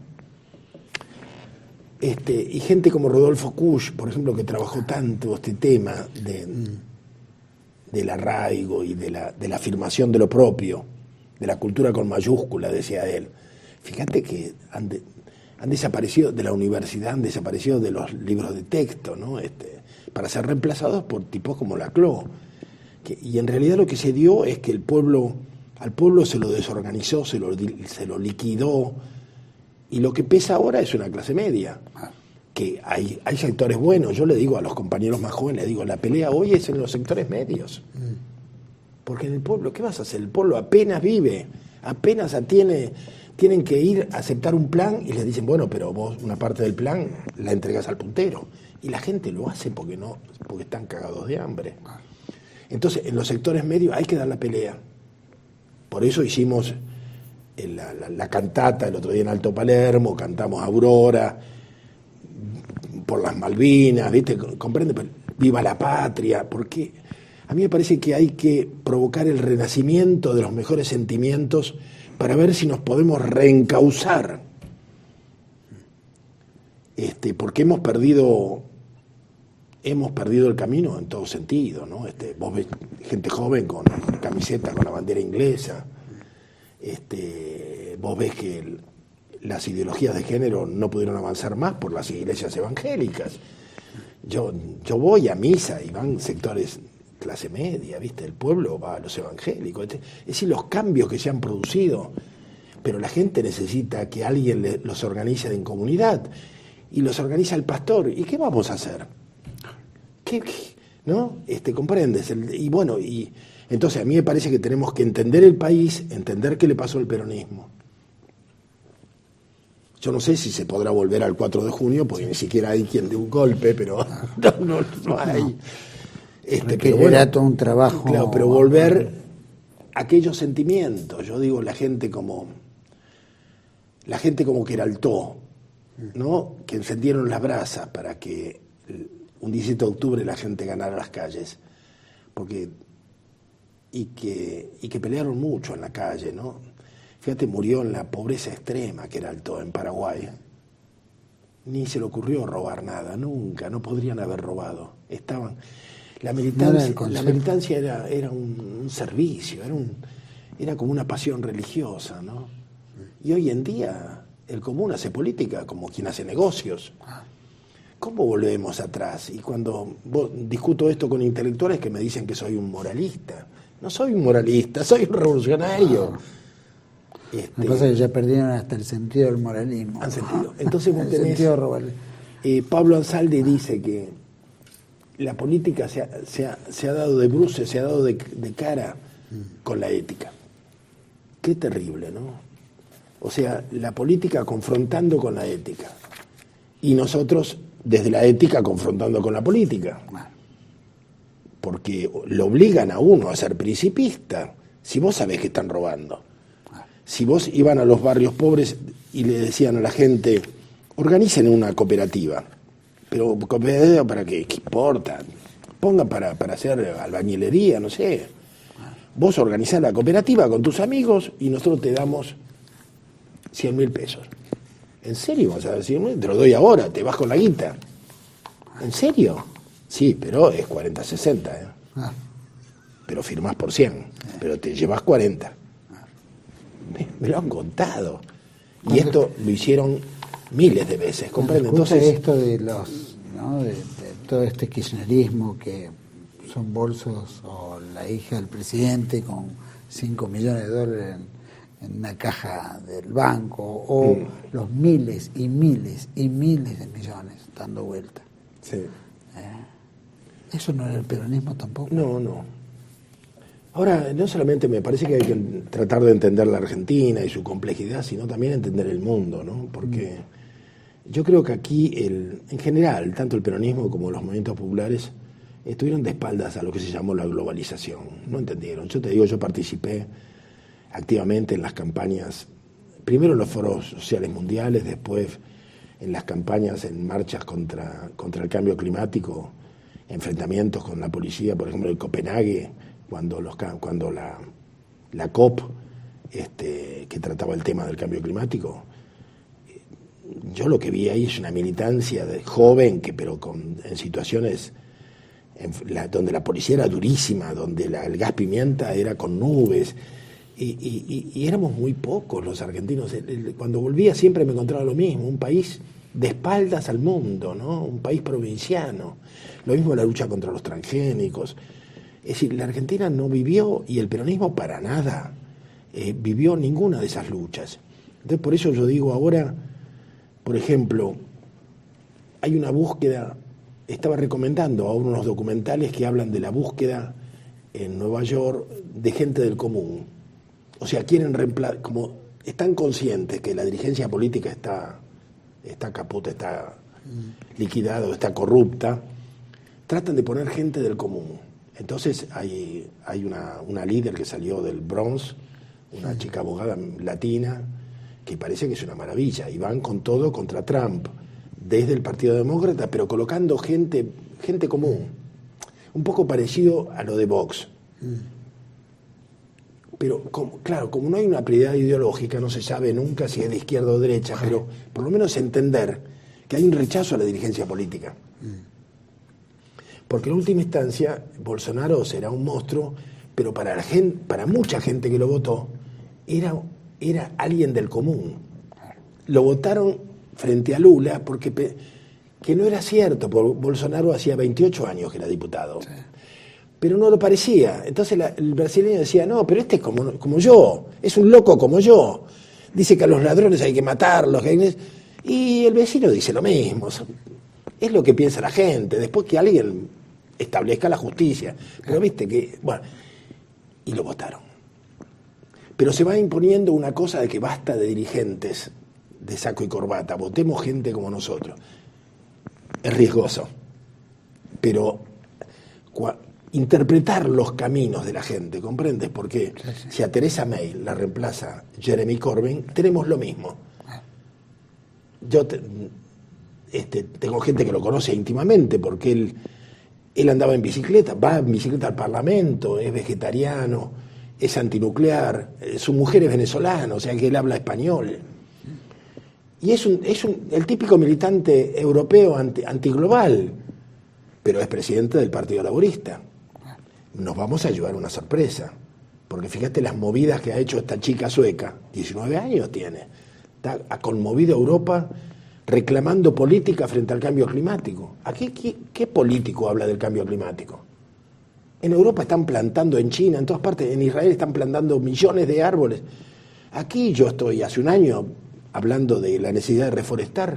Y gente como Rodolfo Kusch, por ejemplo, que trabajó tanto este tema del arraigo y de la afirmación de lo propio, de la cultura con mayúscula, decía él. Fíjate que han desaparecido de la universidad, han desaparecido de los libros de texto, ¿no? Para ser reemplazados por tipos como Laclau. Y en realidad lo que se dio es que al pueblo se lo desorganizó, se lo liquidó, y lo que pesa ahora es una clase media. Que hay sectores buenos. Yo le digo a los compañeros más jóvenes, la pelea hoy es en los sectores medios. Porque en el pueblo, ¿qué vas a hacer? El pueblo apenas vive, apenas tienen que ir a aceptar un plan y les dicen, bueno, pero vos una parte del plan la entregas al puntero. Y la gente lo hace porque están cagados de hambre. Entonces, en los sectores medios hay que dar la pelea. Por eso hicimos la cantata el otro día en Alto Palermo, cantamos Aurora, por las Malvinas, ¿viste? ¿Comprende? Viva la patria, porque a mí me parece que hay que provocar el renacimiento de los mejores sentimientos para ver si nos podemos reencauzar. Porque hemos perdido hemos perdido el camino en todo sentido, ¿no? Vos ves gente joven con camiseta con la bandera inglesa, vos ves que las ideologías de género no pudieron avanzar más por las iglesias evangélicas. Yo voy a misa y van sectores clase media, ¿viste? El pueblo va a los evangélicos. Es decir, los cambios que se han producido, pero la gente necesita que alguien los organice en comunidad, y los organiza el pastor. ¿Y qué vamos a hacer? ¿No? ¿Comprendes? Y entonces a mí me parece que tenemos que entender el país, entender qué le pasó al peronismo. Yo no sé si se podrá volver al 4 de junio, porque ni siquiera hay quien dé un golpe, pero no hay. Pero bueno, todo un trabajo. Claro, pero volver a aquellos sentimientos. Yo digo, la gente como que eraltó, ¿no? Que encendieron las brasas para que un 17 de octubre la gente ganara las calles, y que pelearon mucho en la calle, ¿no? Fíjate, murió en la pobreza extrema que Eraltó en Paraguay. Ni se le ocurrió robar nada, nunca, no podrían haber robado. La militancia era un servicio, era como una pasión religiosa, ¿no? Y hoy en día el común hace política como quien hace negocios. ¿Cómo volvemos atrás? Y cuando discuto esto con intelectuales que me dicen que soy un moralista, no soy un moralista, soy un revolucionario. Lo que pasa es que ya perdieron hasta el sentido del moralismo. Han sentido. Entonces vos tenés, Pablo Ansaldi dice que la política se ha dado de bruces, se ha dado de cara con la ética. Qué terrible, ¿no? O sea, la política confrontando con la ética. Y nosotros, desde la ética, confrontando con la política. Porque lo obligan a uno a ser principista, si vos sabés que están robando. Si vos iban a los barrios pobres y le decían a la gente, organicen una cooperativa, pero cooperativa para qué importa, pongan para hacer albañilería, no sé. Vos organizás la cooperativa con tus amigos y nosotros te damos 100.000 pesos. ¿En serio vas a decir? Te lo doy ahora, te vas con la guita. ¿En serio? Sí, pero es 40-60, Pero firmás por 100, pero te llevas 40. Me lo han contado. Y esto lo hicieron miles de veces, ¿comprende? Entonces esto de de todo este kirchnerismo que son bolsos, o la hija del presidente con $5 millones en una caja del banco, o los miles y miles y miles de millones dando vuelta. Sí. Eso no era el peronismo tampoco. No. Ahora, no solamente me parece que hay que tratar de entender la Argentina y su complejidad, sino también entender el mundo, ¿no? Porque yo creo que aquí, en general, tanto el peronismo como los movimientos populares estuvieron de espaldas a lo que se llamó la globalización. No entendieron. Yo te digo, yo participé activamente en las campañas, primero en los foros sociales mundiales, después en las campañas, en marchas contra el cambio climático, enfrentamientos con la policía, por ejemplo, en Copenhague, cuando la COP que trataba el tema del cambio climático, yo lo que vi ahí es una militancia de joven, pero en situaciones donde la policía era durísima, donde el gas pimienta era con nubes, y éramos muy pocos los argentinos. Cuando volvía siempre me encontraba lo mismo, un país de espaldas al mundo, ¿no? Un país provinciano. Lo mismo la lucha contra los transgénicos. Es decir, la Argentina no vivió, y el peronismo para nada vivió ninguna de esas luchas. Entonces, por eso yo digo ahora, por ejemplo, hay una búsqueda, estaba recomendando ahora unos documentales que hablan de la búsqueda en Nueva York de gente del común. O sea, quieren reemplazar, como están conscientes que la dirigencia política está capota, está liquidada o está corrupta, tratan de poner gente del común. Entonces hay una líder que salió del Bronx, una chica abogada latina, que parece que es una maravilla, y van con todo contra Trump, desde el Partido Demócrata, pero colocando gente común, un poco parecido a lo de Vox. Pero, claro, como no hay una prioridad ideológica, no se sabe nunca si es de izquierda o derecha, pero por lo menos entender que hay un rechazo a la dirigencia política. Porque en última instancia Bolsonaro será un monstruo, pero para la gente, para mucha gente que lo votó, era alguien del común. Lo votaron frente a Lula porque que no era cierto, porque Bolsonaro hacía 28 años que era diputado. Sí. Pero no lo parecía. Entonces el brasileño decía, no, pero este es como yo, es un loco como yo. Dice que a los ladrones hay que matarlos. Y el vecino dice lo mismo. Es lo que piensa la gente. Después que alguien establezca la justicia. Pero viste que, bueno, y lo votaron. Pero se va imponiendo una cosa de que basta de dirigentes de saco y corbata, votemos gente como nosotros. Es riesgoso. Pero interpretar los caminos de la gente, ¿comprendes? Porque si a Theresa May la reemplaza Jeremy Corbyn, tenemos lo mismo. Yo tengo gente que lo conoce íntimamente porque él andaba en bicicleta, va en bicicleta al Parlamento, es vegetariano, es antinuclear, su mujer es venezolana, o sea que él habla español. Y es el típico militante europeo antiglobal, pero es presidente del Partido Laborista. Nos vamos a llevar una sorpresa, porque fíjate las movidas que ha hecho esta chica sueca, 19 años tiene, ha conmovido a Europa reclamando política frente al cambio climático. ¿Aquí qué político habla del cambio climático? En Europa están plantando, en China, en todas partes, en Israel están plantando millones de árboles. Aquí yo estoy hace un año hablando de la necesidad de reforestar.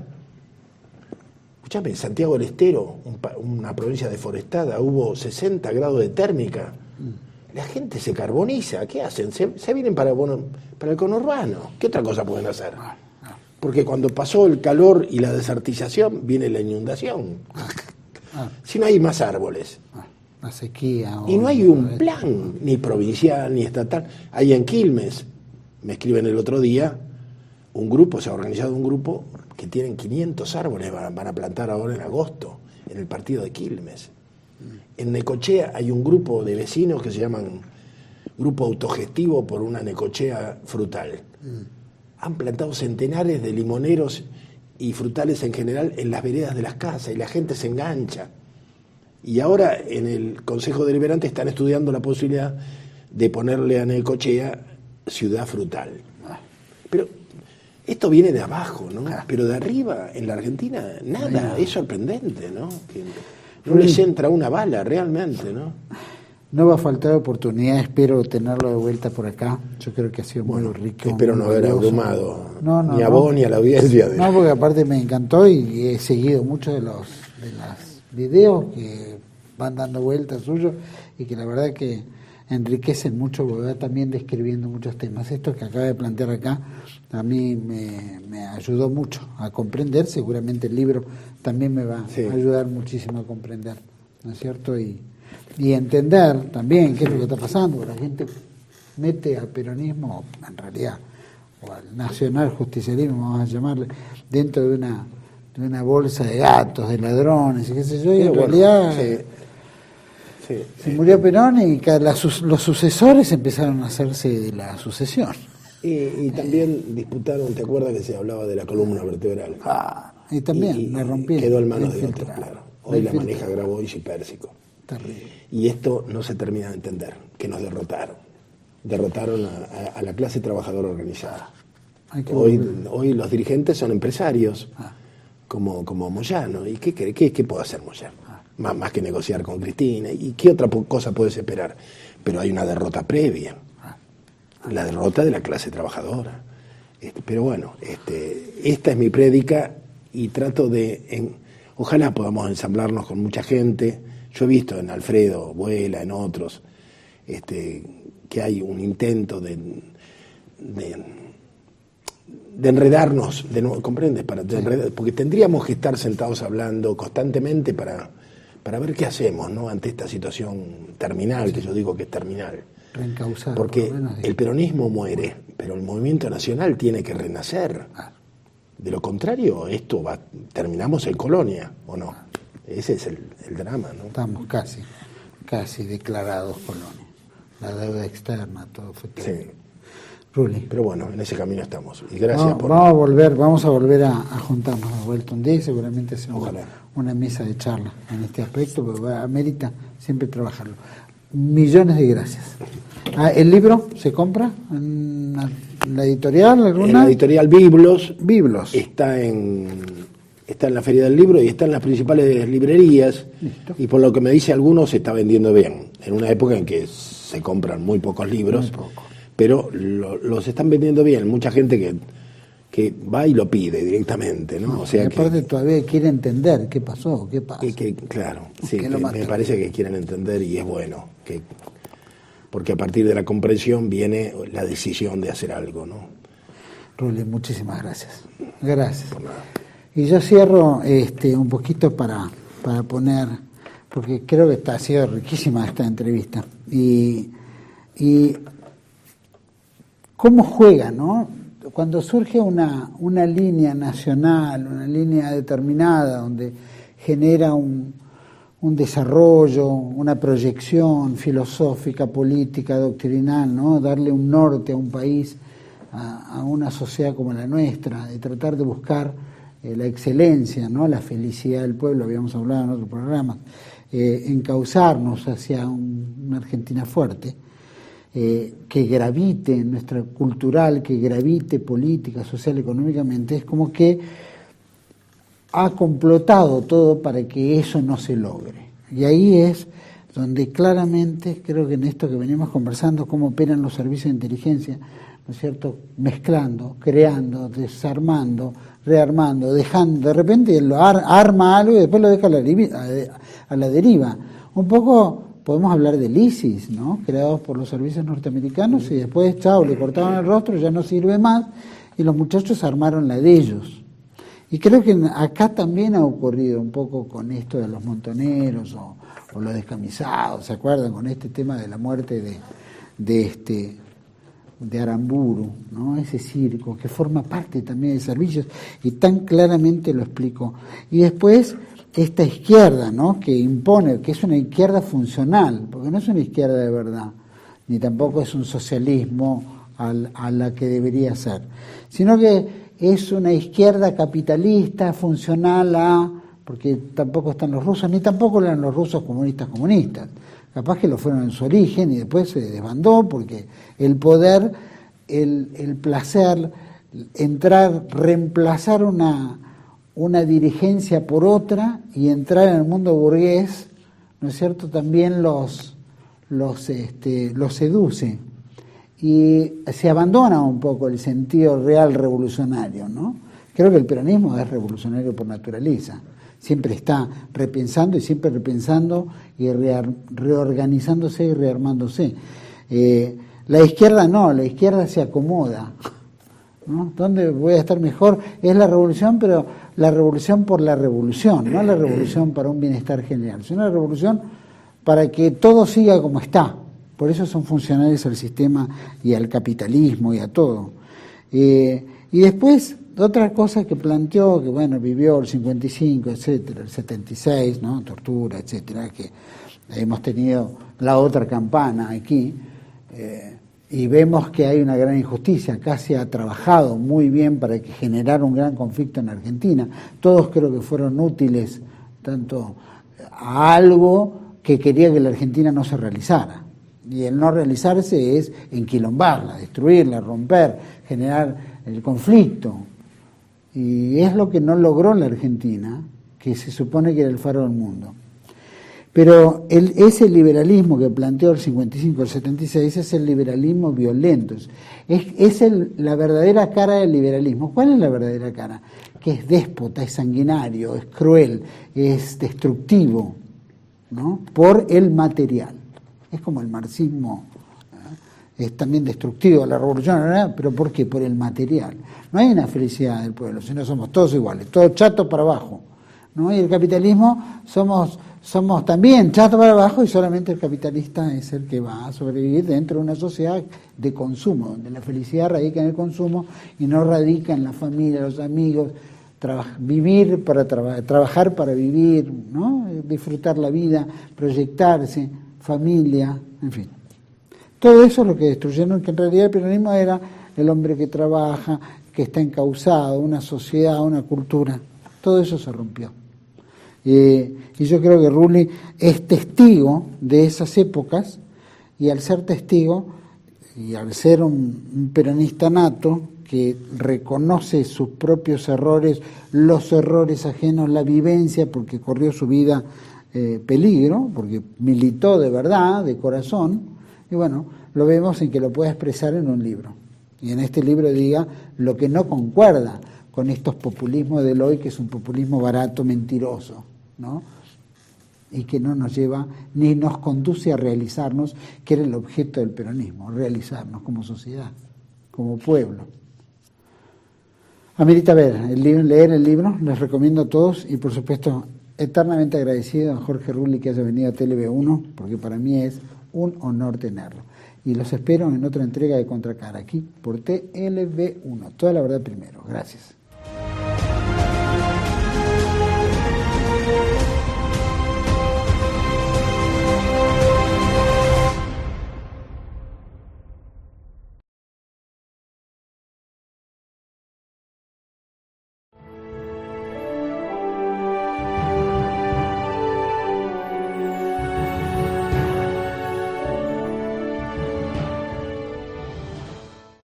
Escuchame, en Santiago del Estero, una provincia deforestada, hubo 60 grados de térmica. La gente se carboniza. ¿Qué hacen? Se vienen para el conurbano. ¿Qué otra cosa pueden hacer? Porque cuando pasó el calor y la desertización, viene la inundación. Si no hay más árboles. La sequía. Y no hay un plan, ni provincial, ni estatal. Hay en Quilmes, me escriben el otro día, se ha organizado un grupo que tienen 500 árboles, van a plantar ahora en agosto, en el partido de Quilmes. En Necochea hay un grupo de vecinos que se llaman Grupo Autogestivo por una Necochea Frutal. Han plantado centenares de limoneros y frutales en general en las veredas de las casas y la gente se engancha. Y ahora en el Consejo Deliberante están estudiando la posibilidad de ponerle a Necochea ciudad frutal. Pero esto viene de abajo, ¿no? Pero de arriba, en la Argentina, nada. Es sorprendente, ¿no? Que no les entra una bala realmente, ¿no? No va a faltar oportunidad, espero tenerlo de vuelta por acá. Yo creo que ha sido muy rico. Espero no haber abrumado ni a vos ni a la audiencia. No, porque aparte me encantó y he seguido muchos de los videos que van dando vueltas suyos y que la verdad que enriquecen mucho, porque va también describiendo muchos temas. Esto que acaba de plantear acá a mí me ayudó mucho a comprender. Seguramente el libro también me va a ayudar muchísimo a comprender, ¿no es cierto? Y entender también qué es lo que está pasando, porque la gente mete al peronismo, en realidad, o al nacional justicialismo, vamos a llamarle, dentro de una bolsa de gatos, de ladrones y qué sé yo, y en realidad se murió Perón y los sucesores empezaron a hacerse de la sucesión. Y también disputaron, ¿te acuerdas que se hablaba de la columna vertebral? Y también la rompieron. Quedó en manos de otros, claro. Hoy la maneja Grabois y Pérsico. Terrible. Y esto no se termina de entender, que nos derrotaron. Derrotaron a la clase trabajadora organizada. Hoy los dirigentes son empresarios, como Moyano. ¿Y qué puede hacer Moyano? Más que negociar con Cristina. ¿Y qué otra cosa puedes esperar? Pero hay una derrota previa. La derrota de la clase trabajadora. Pero bueno, esta es mi prédica y trato ojalá podamos ensamblarnos con mucha gente. Yo he visto en Alfredo Vuela, en otros, que hay un intento de enredarnos, ¿comprendes? Porque tendríamos que estar sentados hablando constantemente para ver qué hacemos, ¿no? Ante esta situación terminal, que yo digo que es terminal. Reencauzar, porque el peronismo muere, pero el movimiento nacional tiene que renacer. De lo contrario, terminamos en Colonia, ¿o no? Ese es el drama, ¿no? Estamos casi declarados Colonia. La deuda externa, todo fue terrible. Ruli. Pero bueno, en ese camino estamos. Y gracias No, por... Vamos a volver a juntarnos de vuelta un día y seguramente hacemos Ojalá. una mesa de charla en este aspecto, porque amerita siempre trabajarlo. Millones de gracias. ¿El libro se compra en la editorial alguna? En la editorial Biblos. Biblos. Está en la Feria del Libro y está en las principales librerías. Listo. Y por lo que me dice algunos, se está vendiendo bien. En una época en que se compran muy pocos libros, pero los están vendiendo bien. Mucha gente que va y lo pide directamente, ¿no? O sea, y aparte todavía quiere entender qué pasó, qué pasa. Claro, sí, que me parece que quieren entender y es bueno, porque a partir de la comprensión viene la decisión de hacer algo, ¿no? Ruli, muchísimas gracias. Gracias. Por nada. Y yo cierro un poquito para poner, porque creo que ha sido riquísima esta entrevista. Y cómo juega, ¿no? Cuando surge una línea nacional, una línea determinada, donde genera un desarrollo, una proyección filosófica, política, doctrinal, ¿no? Darle un norte a un país, a una sociedad como la nuestra, de tratar de buscar la excelencia, ¿no? La felicidad del pueblo, habíamos hablado en otros programas, encauzarnos hacia una Argentina fuerte, que gravite en nuestra cultural, que gravite política, social, económicamente, es como que ha complotado todo para que eso no se logre. Y ahí es donde claramente, creo que en esto que venimos conversando, cómo operan los servicios de inteligencia, ¿no es cierto?, mezclando, creando, desarmando, rearmando, dejando, de repente lo arma algo y después lo deja a la deriva. Un poco podemos hablar del ISIS, ¿no?, creados por los servicios norteamericanos, y después, chao, le cortaron el rostro, ya no sirve más, y los muchachos armaron la de ellos. Y creo que acá también ha ocurrido un poco con esto de los montoneros o los descamisados, ¿se acuerdan? Con este tema de la muerte de Aramburu, ¿no? Ese circo que forma parte también de servicios, y tan claramente lo explicó. Y después esta izquierda, ¿no?, que impone, que es una izquierda funcional, porque no es una izquierda de verdad, ni tampoco es un socialismo a la que debería ser, sino que es una izquierda capitalista, funcional porque tampoco están los rusos, ni tampoco eran los rusos comunistas, capaz que lo fueron en su origen y después se desbandó porque el poder, el placer, reemplazar una dirigencia por otra y entrar en el mundo burgués, ¿no es cierto?, también los seduce. Y se abandona un poco el sentido real revolucionario, ¿no? Creo que el peronismo es revolucionario por naturaleza. Siempre está repensando y reorganizándose y rearmándose. La izquierda no, la izquierda se acomoda, ¿no? ¿Dónde voy a estar mejor? Es la revolución, pero la revolución por la revolución, no la revolución para un bienestar general, sino la revolución para que todo siga como está. Por eso son funcionales al sistema y al capitalismo y a todo. Y después, otra cosa que planteó, que bueno, vivió el 55, etcétera, el 76, ¿no?, tortura, etcétera, que hemos tenido la otra campana aquí, y vemos que hay una gran injusticia. Acá se ha trabajado muy bien para que generara un gran conflicto en Argentina. Todos creo que fueron útiles tanto a algo que quería que la Argentina no se realizara. Y el no realizarse es enquilombarla, destruirla, romper, generar el conflicto. Y es lo que no logró la Argentina, que se supone que era el faro del mundo. Pero ese liberalismo que planteó el 55, el 76, es el liberalismo violento. Es la verdadera cara del liberalismo. ¿Cuál es la verdadera cara? Que es déspota, es sanguinario, es cruel, es destructivo, ¿no?, por el material. Es como el marxismo, es también destructivo, la revolución, ¿verdad? ¿Pero por qué? Por el material. No hay una felicidad del pueblo, sino somos todos iguales, todos chatos para abajo, ¿no? Y el capitalismo somos también chatos para abajo, y solamente el capitalista es el que va a sobrevivir dentro de una sociedad de consumo, donde la felicidad radica en el consumo y no radica en la familia, los amigos, vivir para trabajar para vivir, ¿no?, disfrutar la vida, proyectarse, familia, en fin. Todo eso es lo que destruyeron, que en realidad el peronismo era el hombre que trabaja, que está encauzado, una sociedad, una cultura. Todo eso se rompió. Y yo creo que Rulli es testigo de esas épocas, y al ser testigo, y al ser un peronista nato, que reconoce sus propios errores, los errores ajenos, la vivencia, porque corrió su vida peligro, porque militó de verdad, de corazón, y bueno, lo vemos en que lo puede expresar en un libro. Y en este libro diga lo que no concuerda con estos populismos del hoy, que es un populismo barato, mentiroso, ¿no? Y que no nos lleva ni nos conduce a realizarnos, que era el objeto del peronismo, realizarnos como sociedad, como pueblo. Amerita leer el libro, les recomiendo a todos, y por supuesto eternamente agradecido a Jorge Rulli que haya venido a TLV1, porque para mí es un honor tenerlo. Y los espero en otra entrega de Contracara, aquí por TLV1. Toda la verdad primero. Gracias.